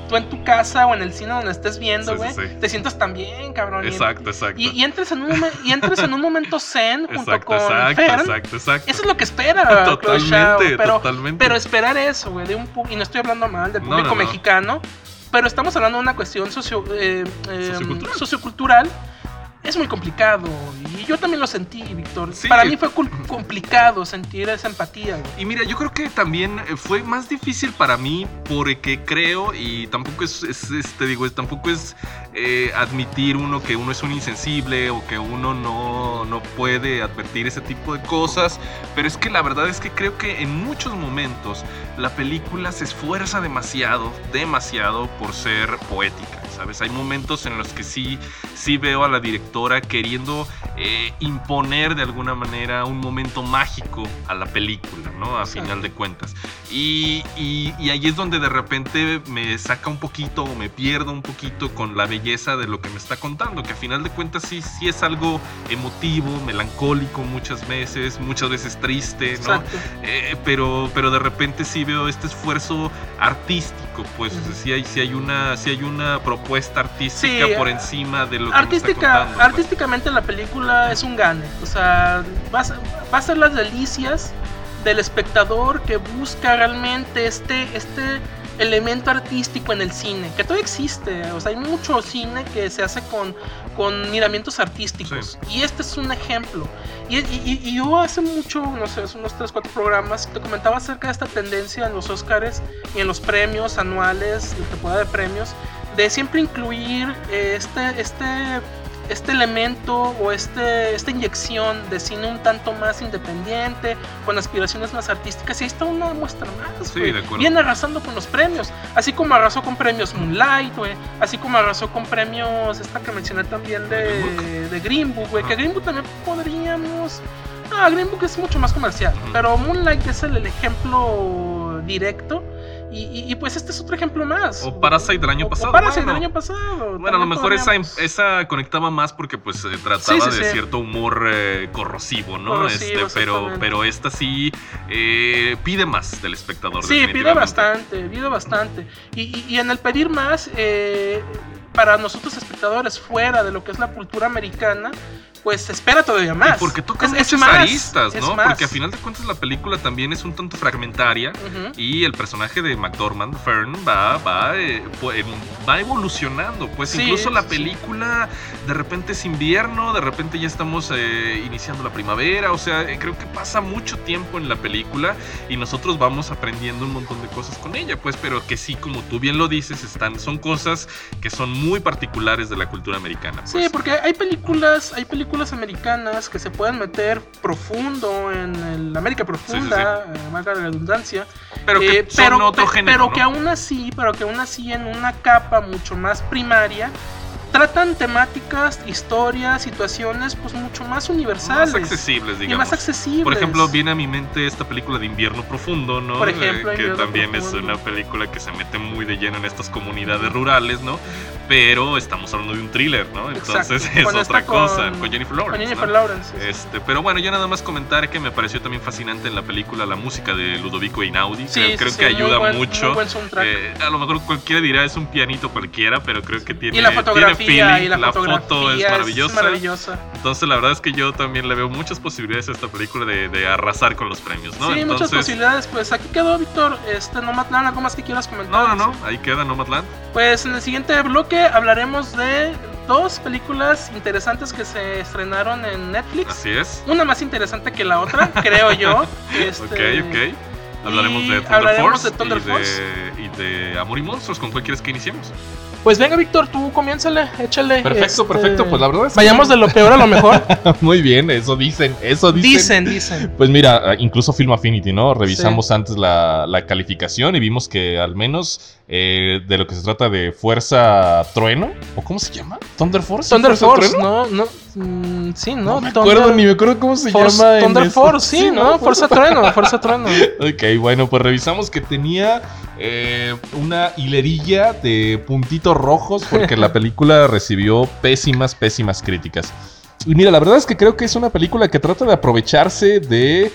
tú en tu casa o en el cine donde estés viendo, güey,
sí.
te sientas también, cabrón.
Exacto.
Y entres en un momento zen junto con Fern.
Exacto.
Eso es lo que espera.
Totalmente.
Pero esperar eso, güey, y no estoy hablando mal del público mexicano, pero estamos hablando de una cuestión sociocultural. Es muy complicado, y yo también lo sentí, Víctor. Sí. Para mí fue complicado sentir esa empatía, güey.
Y mira, yo creo que también fue más difícil para mí porque creo, y tampoco tampoco es admitir uno que uno es un insensible o que uno no puede advertir ese tipo de cosas, pero es que la verdad es que creo que en muchos momentos la película se esfuerza demasiado por ser poética, ¿sabes? Hay momentos en los que sí veo a la directora queriendo imponer de alguna manera un momento mágico a la película, ¿no? A final de cuentas. Y ahí es donde de repente me saca un poquito o me pierdo un poquito con la belleza de lo que me está contando, que a final de cuentas sí es algo emotivo, melancólico muchas veces triste, ¿no? Pero de repente sí veo este esfuerzo artístico, pues. O sea, sí hay una propuesta artística por encima de lo que me está contando.
Artísticamente la película es un gane, o sea, va a ser las delicias del espectador que busca realmente este elemento artístico en el cine, que todavía existe. O sea, hay mucho cine que se hace con miramientos artísticos, y este es un ejemplo. Y yo hace mucho, no sé, hace unos 3-4 programas te comentaba acerca de esta tendencia en los Oscars y en los premios anuales, la temporada de premios, de siempre incluir este elemento o esta inyección de cine un tanto más independiente, con aspiraciones más artísticas, y ahí está una muestra más,
sí, de acuerdo.
Viene arrasando con los premios, así como arrasó con premios Moonlight, güey, así como arrasó con premios, esta que mencioné también de Green Book, güey, que Green Book también podríamos... Green Book es mucho más comercial, pero Moonlight es el ejemplo directo. Y pues este es otro ejemplo más.
O Parasite del año pasado. Bueno, a lo mejor esa conectaba más porque pues trataba de cierto humor corrosivo, ¿no? Pero esta sí pide más del espectador.
Sí, pide bastante. Y en el pedir más, para nosotros espectadores fuera de lo que es la cultura americana, pues se espera todavía más.
Y porque toca muchas aristas, ¿no? Porque a final de cuentas la película también es un tanto fragmentaria, y el personaje de McDormand, Fern, va evolucionando. Pues incluso la película de repente es invierno, de repente ya estamos iniciando la primavera. O sea, creo que pasa mucho tiempo en la película y nosotros vamos aprendiendo un montón de cosas con ella, pues, pero que sí, como tú bien lo dices, son cosas que son muy particulares de la cultura americana. Pues.
Sí, porque hay películas americanas que se pueden meter profundo en el América profunda, valga la redundancia,
pero que son otro género,
pero que aún así en una capa mucho más primaria tratan temáticas, historias, situaciones pues mucho más universales,
más accesibles, digamos.
Y más accesibles.
Por ejemplo, viene a mi mente esta película de Invierno Profundo, ¿no?
Por ejemplo,
que también es una película que se mete muy de lleno en estas comunidades rurales, ¿no? Pero estamos hablando de un thriller, ¿no? Entonces es otra cosa, con Jennifer Lawrence.
Con Jennifer Lawrence.
Pero bueno, yo nada más comentar que me pareció también fascinante en la película la música de Ludovico Einaudi. Creo que ayuda mucho.
Muy buen soundtrack.
A lo mejor cualquiera dirá es un pianito cualquiera, pero creo que tiene,
y la fotografía,
feeling,
la
foto es
maravillosa.
Entonces la verdad es que yo también le veo muchas posibilidades a esta película de arrasar con los premios, ¿no?
Sí, muchas posibilidades. Pues aquí quedó, Víctor, Nomadland. ¿Algo más que quieras comentar?
No, ahí queda Nomadland.
Pues en el siguiente bloque hablaremos de 2 películas interesantes que se estrenaron en Netflix.
Así es.
Una más interesante que la otra, creo yo.
Ok. Hablaremos de Thunder Force y de Amor y Monstruos. ¿Con cuál quieres que iniciemos?
Pues venga, Víctor, tú comiénzale, échale.
Perfecto. Pues la verdad es que...
Vayamos de lo peor a lo mejor.
Muy bien, eso dicen.
Dicen.
Pues mira, incluso Film Affinity, ¿no? Revisamos antes la calificación y vimos que al menos de lo que se trata de Fuerza Trueno, ¿o cómo se llama? ¿Thunder Force?
Thunder Force,
no.
Sí, ¿no?
Me acuerdo, ni me acuerdo cómo se llama.
Thunder Force, sí, ¿no? Fuerza Trueno.
Ok, bueno, pues revisamos que tenía una hilerilla de puntitos rojos porque la película recibió pésimas críticas. Y mira, la verdad es que creo que es una película que trata de aprovecharse de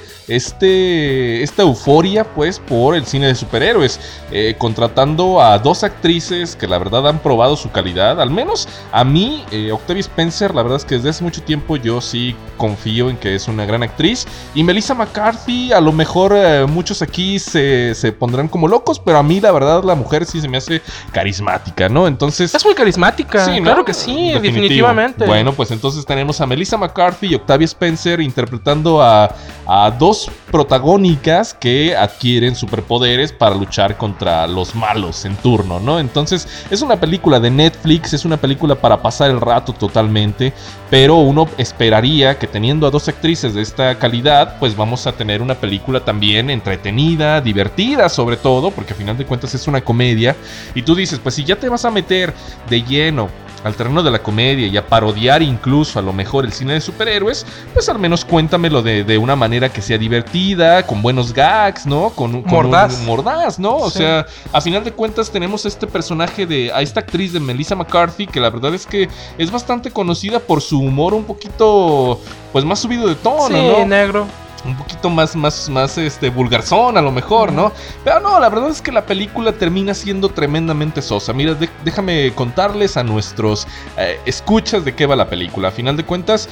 esta euforia, pues, por el cine de superhéroes, contratando a dos actrices que la verdad han probado su calidad. Al menos a mí, Octavia Spencer, la verdad es que desde hace mucho tiempo yo sí confío en que es una gran actriz. Y Melissa McCarthy, a lo mejor muchos aquí se pondrán como locos, pero a mí la verdad la mujer sí se me hace carismática, ¿no? Entonces...
Es muy carismática,
sí, ¿no?
Claro que sí, definitivamente.
Bueno, pues entonces tenemos a Melissa McCarthy y Octavia Spencer interpretando a dos protagónicas que adquieren superpoderes para luchar contra los malos en turno, ¿no? Entonces es una película de Netflix, es una película para pasar el rato totalmente, pero uno esperaría que teniendo a dos actrices de esta calidad, pues vamos a tener una película también entretenida, divertida sobre todo, porque a final de cuentas es una comedia, y tú dices, pues si ya te vas a meter de lleno al terreno de la comedia y a parodiar incluso a lo mejor el cine de superhéroes, pues al menos cuéntamelo de una manera que sea divertida, con buenos gags, ¿no? Con mordaz, ¿no? O sea, a final de cuentas tenemos este personaje a esta actriz de Melissa McCarthy, que la verdad es que es bastante conocida por su humor un poquito, pues más subido de tono, ¿no?
Sí, negro.
Un poquito más vulgarzón a lo mejor, ¿no? Pero no, la verdad es que la película termina siendo tremendamente sosa. Mira, déjame contarles a nuestros escuchas de qué va la película. A final de cuentas,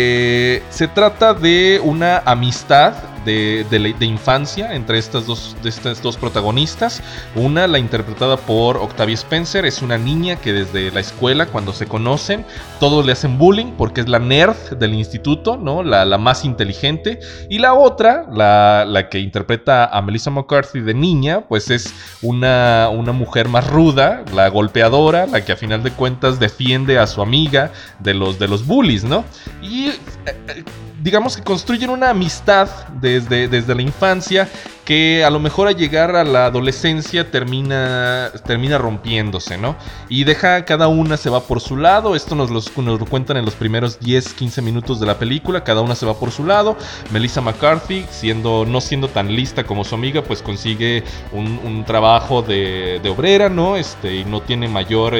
se trata de una amistad de infancia entre estas dos protagonistas. Una, la interpretada por Octavia Spencer, es una niña que desde la escuela, cuando se conocen, todos le hacen bullying porque es la nerd del instituto, ¿no? La más inteligente. Y la otra, la que interpreta a Melissa McCarthy de niña, pues es una mujer más ruda, la golpeadora, la que a final de cuentas defiende a su amiga de los bullies, ¿no? Y digamos que construyen una amistad desde la infancia que a lo mejor al llegar a la adolescencia termina rompiéndose, ¿no? Y cada una se va por su lado. Esto nos lo cuentan en los primeros 10-15 minutos de la película. Cada una se va por su lado. Melissa McCarthy, no siendo tan lista como su amiga, pues consigue un trabajo de obrera, ¿no? Y no tiene mayor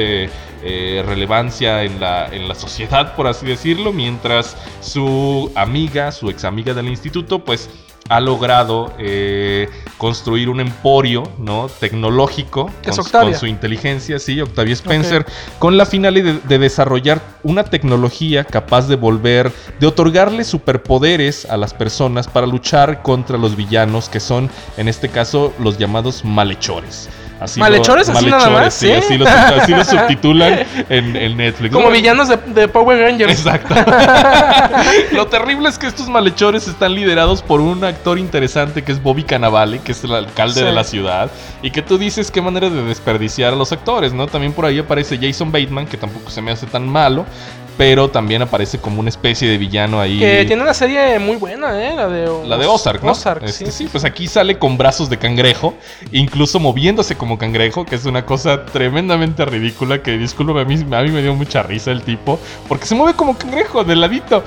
relevancia en la sociedad, por así decirlo, mientras su ex amiga del instituto, pues ha logrado construir un emporio, ¿no? Tecnológico con su inteligencia, sí, Octavia Spencer, con la finalidad de desarrollar una tecnología capaz de otorgarle superpoderes a las personas para luchar contra los villanos, que son, en este caso, los llamados malhechores.
¿Malhechores? Así nada más,
sí, así lo subtitulan en Netflix.
Como villanos de Power Rangers.
Exacto. Lo terrible es que estos malhechores están liderados por un actor interesante que es Bobby Cannavale, que es el alcalde de la ciudad. Y que tú dices, qué manera de desperdiciar a los actores, ¿no? También por ahí aparece Jason Bateman, que tampoco se me hace tan malo, pero también aparece como una especie de villano ahí. Que
tiene una serie muy buena, la de
Ozark, ¿no?
Ozark,
sí, pues aquí sale con brazos de cangrejo, incluso moviéndose como cangrejo, que es una cosa tremendamente ridícula, que discúlpame, a mí me dio mucha risa el tipo, porque se mueve como cangrejo, de ladito.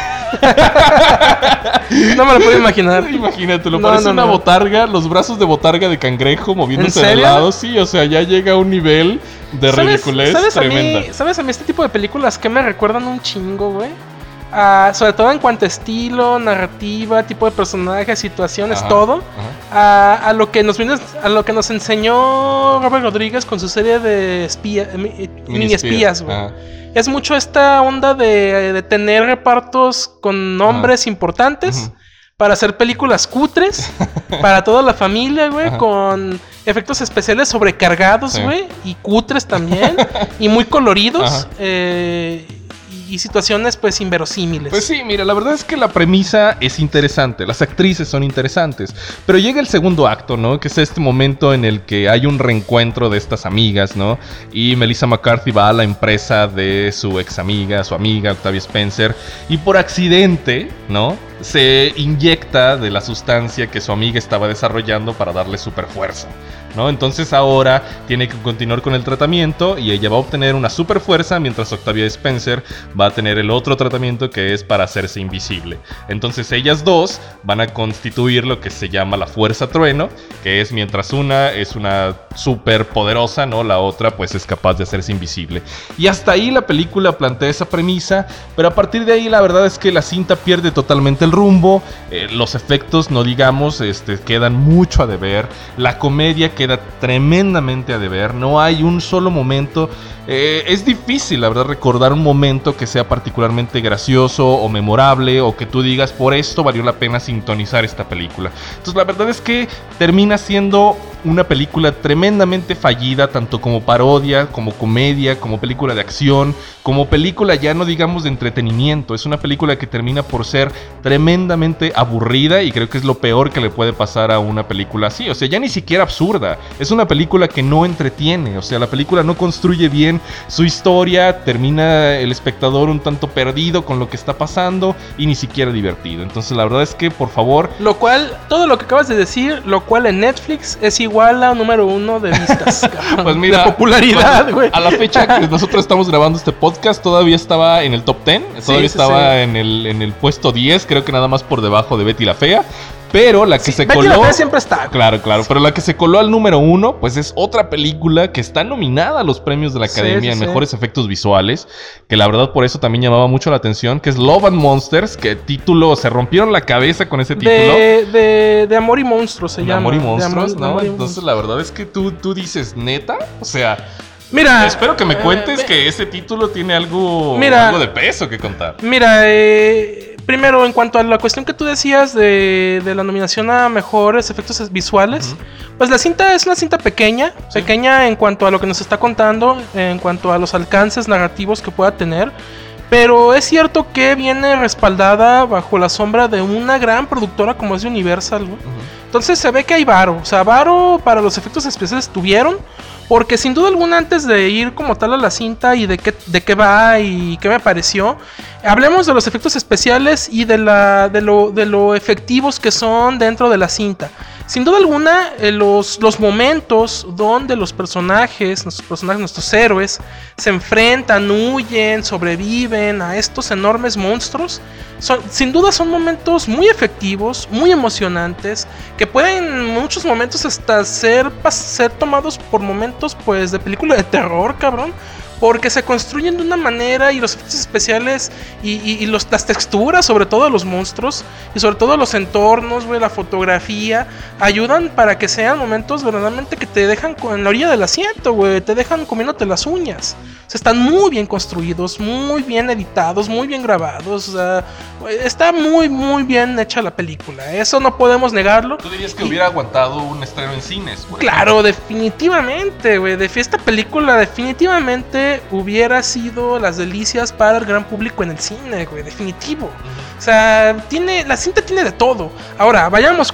No me lo puedo imaginar.
Imagínate, parece una botarga, los brazos de botarga de cangrejo moviéndose de lado. Sí, o sea, ya llega a un nivel de ridiculez tremenda.
¿Sabes a mí este tipo de películas que me recuerdan un chingo, güey? Sobre todo en cuanto a estilo, narrativa, tipo de personajes, situaciones, todo. A lo que nos enseñó Robert Rodríguez con su serie de mini espías, güey. Es mucho esta onda de tener repartos con nombres importantes para hacer películas cutres para toda la familia, güey, con efectos especiales sobrecargados, güey, y cutres también, y muy coloridos, y situaciones pues inverosímiles.
Pues sí, mira, la verdad es que la premisa es interesante, las actrices son interesantes, pero llega el segundo acto, ¿no? Que es este momento en el que hay un reencuentro de estas amigas, ¿no? Y Melissa McCarthy va a la empresa de su ex amiga, su amiga Octavia Spencer, y por accidente, ¿no? se inyecta de la sustancia que su amiga estaba desarrollando para darle super fuerza, ¿no? Entonces ahora tiene que continuar con el tratamiento y ella va a obtener una super fuerza, mientras Octavia Spencer va a tener el otro tratamiento que es para hacerse invisible. Entonces ellas dos van a constituir lo que se llama la Fuerza Trueno, que es mientras una es una super poderosa, ¿no? La otra pues es capaz de hacerse invisible. Y hasta ahí la película plantea esa premisa, pero a partir de ahí la verdad es que la cinta pierde totalmente el rumbo, los efectos, no digamos, quedan mucho a deber, la comedia queda tremendamente a deber, no hay un solo momento, es difícil la verdad recordar un momento que sea particularmente gracioso o memorable, o que tú digas por esto valió la pena sintonizar esta película. Entonces la verdad es que termina siendo una película tremendamente fallida, tanto como parodia, como comedia, como película de acción, como película ya no digamos de entretenimiento. Es una película que termina por ser tremendamente aburrida, y creo que es lo peor que le puede pasar a una película así. O sea, ya ni siquiera absurda, es una película que no entretiene. O sea, la película no construye bien su historia, termina el espectador un tanto perdido con lo que está pasando y ni siquiera divertido. Entonces la verdad es que, por favor...
Lo cual, todo lo que acabas de decir, lo cual en Netflix es igual a número 1 de vistas.
Pues mira,
de popularidad, güey.
A la fecha que nosotros estamos grabando este podcast, todavía estaba en el top 10, todavía estaba en el puesto 10, creo que nada más por debajo de Betty la Fea. Pero la que se coló... Betty la Fea
siempre está.
Claro, pero la que se coló al número 1, pues es otra película que está nominada a los premios de la Academia en mejores efectos visuales, que la verdad por eso también llamaba mucho la atención, que es Love and Monsters, que título, se rompieron la cabeza con ese título.
De Amor y Monstruos se llama.
Amor y Monstruos, ¿no? Entonces la verdad es que tú dices, ¿neta? O sea...
Mira,
espero que me cuentes que ese título tiene algo de peso que contar.
Mira, primero, en cuanto a la cuestión que tú decías de la nominación a mejores efectos visuales, pues la cinta es una cinta pequeña en cuanto a lo que nos está contando, en cuanto a los alcances narrativos que pueda tener. Pero es cierto que viene respaldada bajo la sombra de una gran productora como es Universal, ¿no? Entonces se ve que hay varo. O sea, varo para los efectos especiales tuvieron. Porque sin duda alguna, antes de ir como tal a la cinta y de qué va y qué me pareció, hablemos de los efectos especiales y de lo efectivos que son dentro de la cinta. Sin duda alguna, los momentos donde nuestros personajes, nuestros héroes, se enfrentan, huyen, sobreviven a estos enormes monstruos, sin duda son momentos muy efectivos, muy emocionantes, que pueden en muchos momentos hasta ser tomados por momentos pues de película de terror, cabrón. Porque se construyen de una manera, y los efectos especiales y las texturas, sobre todo de los monstruos, y sobre todo los entornos, güey, la fotografía, ayudan para que sean momentos verdaderamente que te dejan en la orilla del asiento, güey, te dejan comiéndote las uñas. O sea, están muy bien construidos, muy bien editados, muy bien grabados. O sea, está muy, muy bien hecha la película. Eso no podemos negarlo.
¿Tú dirías que hubiera aguantado un estreno en cines, güey? Claro,
definitivamente, güey. Esta película definitivamente hubiera sido las delicias para el gran público en el cine, güey. Definitivo. O sea, la cinta tiene de todo. Ahora, vayamos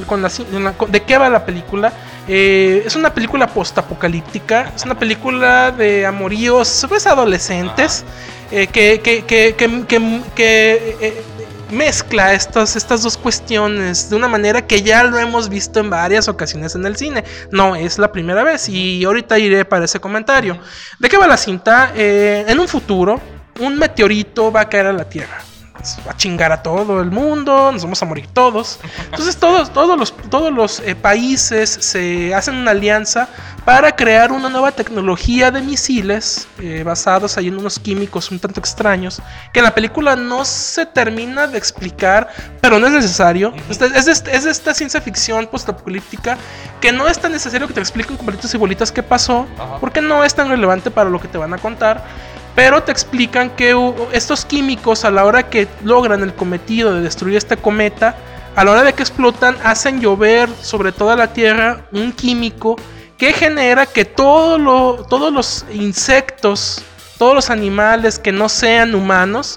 de qué va la película. Es una película postapocalíptica, es una película de amoríos pues, adolescentes, que mezcla estas dos cuestiones de una manera que ya lo hemos visto en varias ocasiones en el cine. No es la primera vez, y ahorita iré para ese comentario. ¿De qué va la cinta? En un futuro, un meteorito va a caer a la Tierra. Va a chingar a todo el mundo, nos vamos a morir todos. Entonces todos los países se hacen una alianza para crear una nueva tecnología de misiles basados ahí en unos químicos un tanto extraños, que en la película no se termina de explicar, pero no es necesario. Es de esta ciencia ficción postapocalíptica que no es tan necesario que te expliquen con palitos y bolitas qué pasó, porque no es tan relevante para lo que te van a contar. Pero te explican que estos químicos, a la hora que logran el cometido de destruir este cometa, a la hora de que explotan, hacen llover sobre toda la Tierra un químico que genera que todos los insectos, todos los animales que no sean humanos,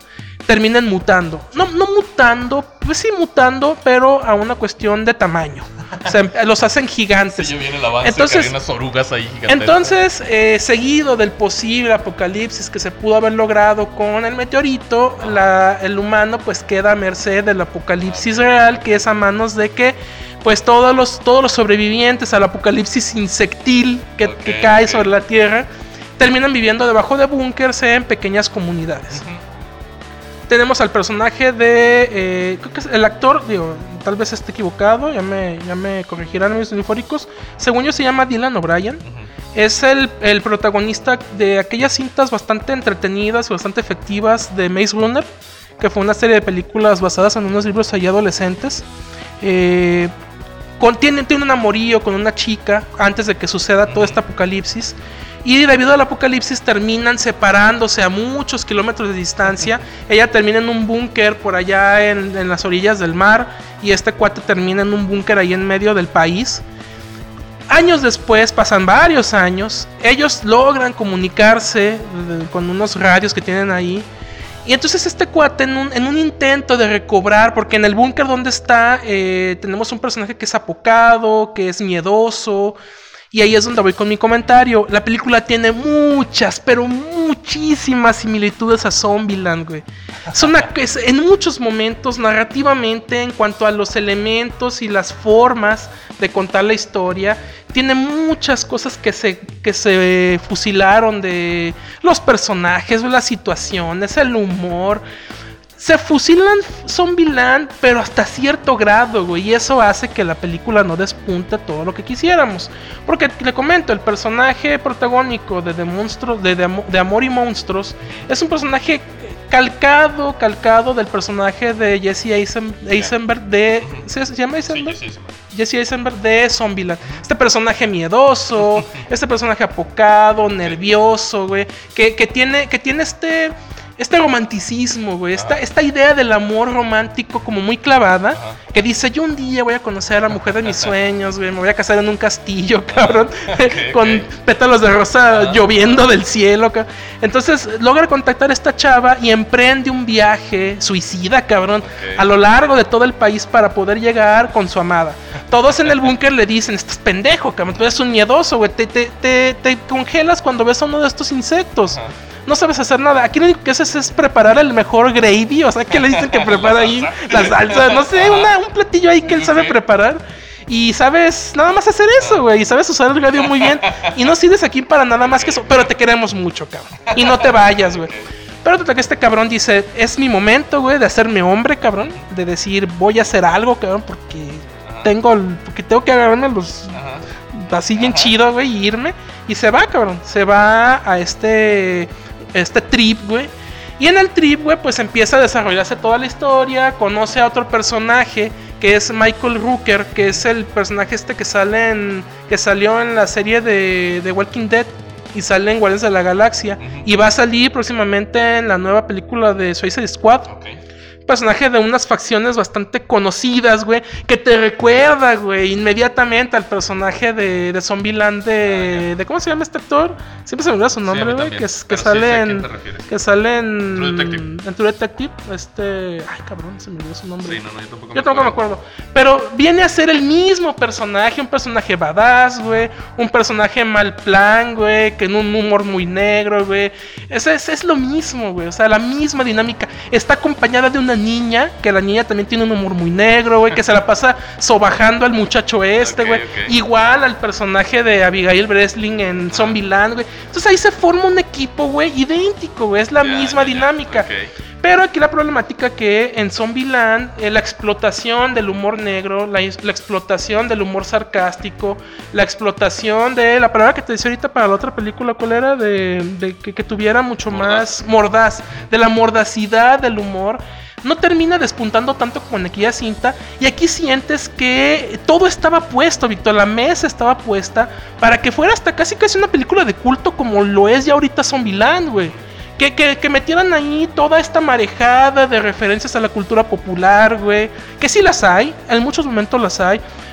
terminen mutando. No mutando, pues sí mutando, pero a una cuestión de tamaño. O sea, los hacen gigantes.
Sí, yo vi en el avance
Entonces,
que había unas orugas ahí gigantes.
Entonces, seguido del posible apocalipsis que se pudo haber logrado con el meteorito, el humano pues queda a merced del apocalipsis real, que es a manos de que pues todos los sobrevivientes al apocalipsis insectil que cae sobre la Tierra terminan viviendo debajo de búnkers en pequeñas comunidades. Tenemos al personaje de... creo que es el actor, digo, tal vez esté equivocado, ya me corregirán mis unifóricos. Según yo se llama Dylan O'Brien. Es el protagonista de aquellas cintas bastante entretenidas y bastante efectivas de Maze Runner, que fue una serie de películas basadas en unos libros ahí adolescentes. Tiene un amorío con una chica antes de que suceda todo este apocalipsis. Y debido al apocalipsis terminan separándose a muchos kilómetros de distancia. Ella termina en un búnker por allá en las orillas del mar. Y este cuate termina en un búnker ahí en medio del país. Años después, pasan varios años. Ellos logran comunicarse con unos radios que tienen ahí. Y entonces este cuate en un intento de recobrar, porque en el búnker donde está tenemos un personaje que es apocado, que es miedoso. Y ahí es donde voy con mi comentario. La película tiene muchas, pero muchísimas similitudes a Zombieland, güey. En muchos momentos, narrativamente, en cuanto a los elementos y las formas de contar la historia, tiene muchas cosas que se fusilaron de los personajes, las situaciones, el humor. Se fusilan Zombieland, pero hasta cierto grado, güey. Y eso hace que la película no despunte todo lo que quisiéramos. Porque, le comento, el personaje protagónico de Amor y Monstruos es un personaje calcado del personaje de Jesse Eisenberg de... ¿Se llama Eisenberg? Sí, Jesse Eisenberg de Zombieland. Este personaje miedoso, este personaje apocado, nervioso, güey. Que tiene este romanticismo, güey, esta idea del amor romántico como muy clavada, que dice, yo un día voy a conocer a la mujer de mis sueños, güey, me voy a casar en un castillo, cabrón, con pétalos de rosa lloviendo del cielo, cabrón. Entonces logra contactar a esta chava y emprende un viaje suicida, cabrón, a lo largo de todo el país para poder llegar con su amada. Todos en el búnker le dicen, estás pendejo, cabrón, tú eres un miedoso, güey, te congelas cuando ves a uno de estos insectos. No sabes hacer nada. Aquí lo único que haces es preparar el mejor gravy. O sea, que le dicen que prepara ahí la salsa. No sé, un platillo ahí que él sabe preparar. Y sabes nada más hacer eso, güey. Y sabes usar el radio muy bien. Y no sirves aquí para nada más que eso. Pero te queremos mucho, cabrón. Y no te vayas, güey. Pero que este cabrón dice, es mi momento, güey, de hacerme hombre, cabrón. De decir, voy a hacer algo, cabrón, porque tengo que agarrarme los... así bien chido, güey, y irme. Y se va, cabrón. Se va a este trip, güey. Y en el trip, güey, pues empieza a desarrollarse toda la historia. Conoce a otro personaje que es Michael Rooker, que es el personaje que salió en la serie de Walking Dead y sale en Guardianes de la Galaxia. Y va a salir próximamente en la nueva película de Suicide Squad. Personaje de unas facciones bastante conocidas, güey, que te recuerda, güey, inmediatamente al personaje de Zombieland de ¿cómo se llama este actor? Siempre se me olvida su nombre, güey, que sale en True Detective, ay, cabrón, se me olvidó su nombre. Sí, yo tampoco me acuerdo. Pero viene a ser el mismo personaje, un personaje badass, güey, un personaje mal plan, güey, que en un humor muy negro, güey. Es lo mismo, güey, o sea, la misma dinámica. Está acompañada de una niña, que la niña también tiene un humor muy negro, güey, que se la pasa sobajando al muchacho güey. Igual al personaje de Abigail Breslin en Zombieland, güey. Entonces ahí se forma un equipo, güey, idéntico, güey, es la misma dinámica. Pero aquí la problemática que en Zombieland la explotación del humor negro, la explotación del humor sarcástico, la explotación de la palabra que te decía ahorita para la otra película, ¿cuál era? De que tuviera mucho más mordaz, de la mordacidad del humor. No termina despuntando tanto como en aquella cinta. Y aquí sientes que todo estaba puesto, Víctor. La mesa estaba puesta para que fuera hasta casi una película de culto como lo es ya ahorita Zombieland, güey. Que metieran ahí toda esta marejada de referencias a la cultura popular, güey. Que sí las hay, en muchos momentos las hay.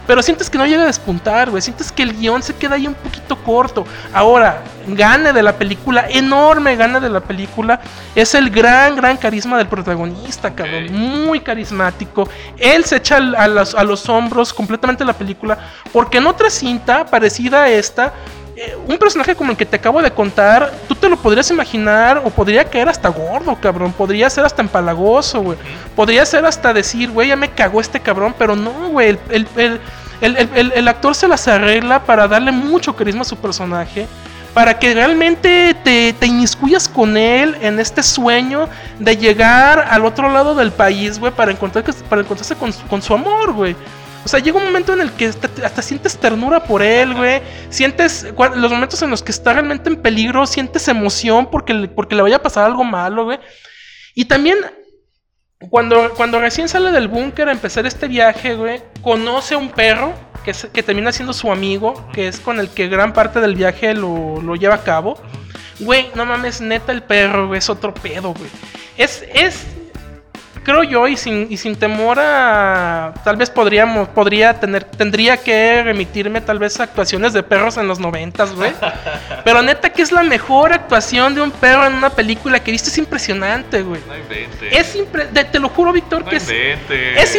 pero sientes que no llega a despuntar, güey. Sientes que el guión se queda ahí un poquito corto. Ahora, gane de la película, enorme gane de la película, es el gran carisma del protagonista, cabrón. Muy carismático. Él se echa a los hombros completamente la película, porque en otra cinta parecida a esta, un personaje como el que te acabo de contar, tú te lo podrías imaginar, o podría caer hasta gordo, cabrón. Podría ser hasta empalagoso, güey. Podría ser hasta decir, güey, ya me cagó este cabrón. Pero no, güey. El actor se las arregla para darle mucho carisma a su personaje, para que realmente te inmiscuyas con él en este sueño de llegar al otro lado del país, güey, para encontrarse con su amor, güey. O sea, llega un momento en el que hasta sientes ternura por él, güey. Sientes los momentos en los que está realmente en peligro, sientes emoción porque le vaya a pasar algo malo, güey. Y también, cuando recién sale del búnker a empezar este viaje, güey, conoce a un perro que termina siendo su amigo, que es con el que gran parte del viaje lo lleva a cabo. Güey, no mames, neta, el perro, güey, es otro pedo, güey. Creo yo, y sin temor a... Tal vez tendría que remitirme tal vez a actuaciones de perros en los 90s, güey. Pero neta que es la mejor actuación de un perro en una película que viste. Es impresionante, güey.
No inventes.
Te lo juro, Víctor, que es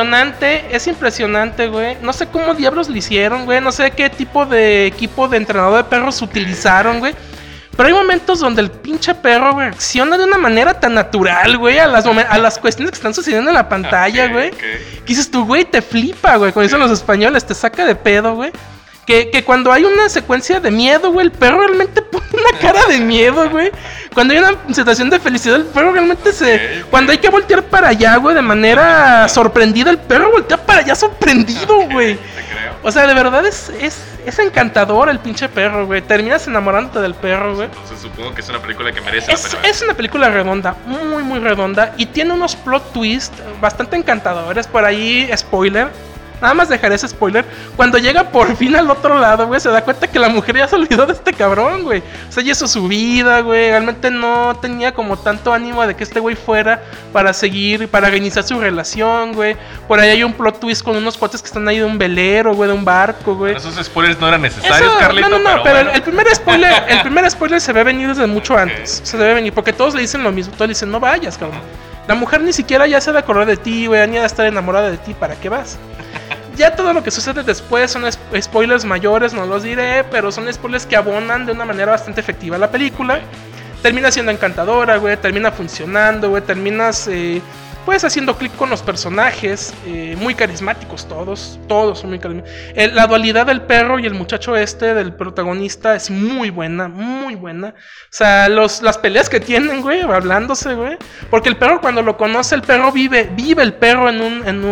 impresionante, güey. No sé cómo diablos lo hicieron, güey. No sé qué tipo de equipo de entrenador de perros utilizaron, güey. Pero hay momentos donde el pinche perro, güey, reacciona de una manera tan natural, güey, a las cuestiones que están sucediendo en la pantalla, güey. Que dices tú, güey, te flipa, güey, como dicen los españoles, te saca de pedo, güey. Que cuando hay una secuencia de miedo, güey, el perro realmente pone una cara de miedo, güey. Cuando hay una situación de felicidad, el perro realmente cuando hay que voltear para allá, güey, de manera sorprendida, el perro voltea para allá sorprendido, güey. O sea, de verdad es encantador el pinche perro, güey. Terminas enamorándote del perro, güey.
Entonces supongo que es una película que merece la pena.
Es una película redonda, muy redonda. Y tiene unos plot twists bastante encantadores. Por ahí, spoiler. Nada más dejaré ese spoiler. Cuando llega por fin al otro lado, güey, se da cuenta que la mujer ya se olvidó de este cabrón, güey. O sea, ya hizo su vida, güey. Realmente no tenía como tanto ánimo de que este güey fuera para seguir, para reiniciar su relación, güey. Por ahí hay un plot twist con unos cuates que están ahí de un velero, güey, de un barco, güey.
Pero esos spoilers no eran necesarios, Carlito.
No, pero bueno. el primer spoiler se ve venir desde mucho antes. Se debe venir, porque todos le dicen lo mismo. Todos le dicen, no vayas, cabrón. La mujer ni siquiera ya se va a acordar de ti, güey, ni va a estar enamorada de ti. ¿Para qué vas? Ya todo lo que sucede después son spoilers mayores, no los diré, pero son spoilers que abonan de una manera bastante efectiva la película. Termina siendo encantadora, güey, termina funcionando, güey, terminas pues haciendo clic con los personajes, muy carismáticos todos son muy carismáticos. La dualidad del perro y el muchacho del protagonista es muy buena. O sea, las peleas que tienen, güey, hablándose, güey. Porque el perro cuando lo conoce, el perro vive el perro en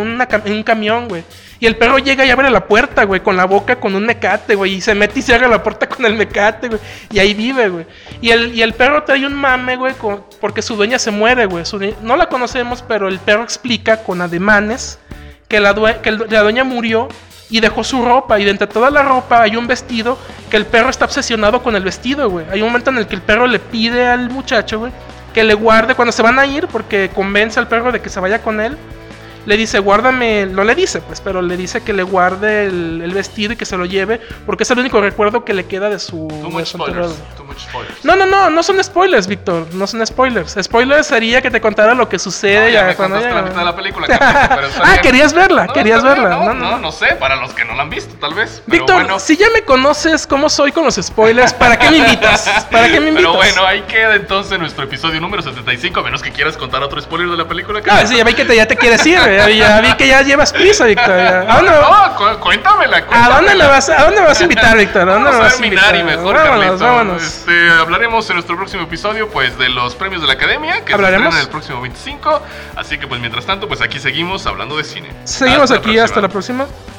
un camión, güey. Y el perro llega y abre la puerta, güey, con la boca con un mecate, güey. Y se mete y se abre la puerta con el mecate, güey. Y ahí vive, güey. Y el perro trae un mame, güey, porque su dueña se muere, güey. No la conocemos, pero el perro explica con ademanes que la dueña murió y dejó su ropa. Y de entre toda la ropa hay un vestido que el perro está obsesionado con el vestido, güey. Hay un momento en el que el perro le pide al muchacho, güey, que le guarde cuando se van a ir, porque convence al perro de que se vaya con él. Le dice, guárdame, no le dice, pues, pero le dice que le guarde el vestido y que se lo lleve, porque es el único recuerdo que le queda de su...
Too much spoilers.
No son spoilers, Víctor, no son spoilers. Spoilers sería que te contara lo que sucede.
Ya me contaste la mitad de la película, Carlos, pero
querías verla,
No sé, para los que no la han visto, tal vez.
Víctor, bueno, si ya me conoces cómo soy con los spoilers, ¿para qué me invitas?
Pero bueno, ahí queda entonces nuestro episodio número 75, a menos que quieras contar otro spoiler de la película.
Claro, sí, ya vi que ya te quieres ir, ya vi que ya llevas prisa, Víctor.
Cuéntamela.
¿A dónde me vas a invitar, Víctor?
Vamos a terminar y mejor, Carlitos.
Vámonos.
Hablaremos en nuestro próximo episodio, pues, de los premios de la Academia, que se estrenan el próximo 25. Así que, pues, mientras tanto, pues aquí seguimos hablando de cine.
Seguimos aquí, hasta la próxima.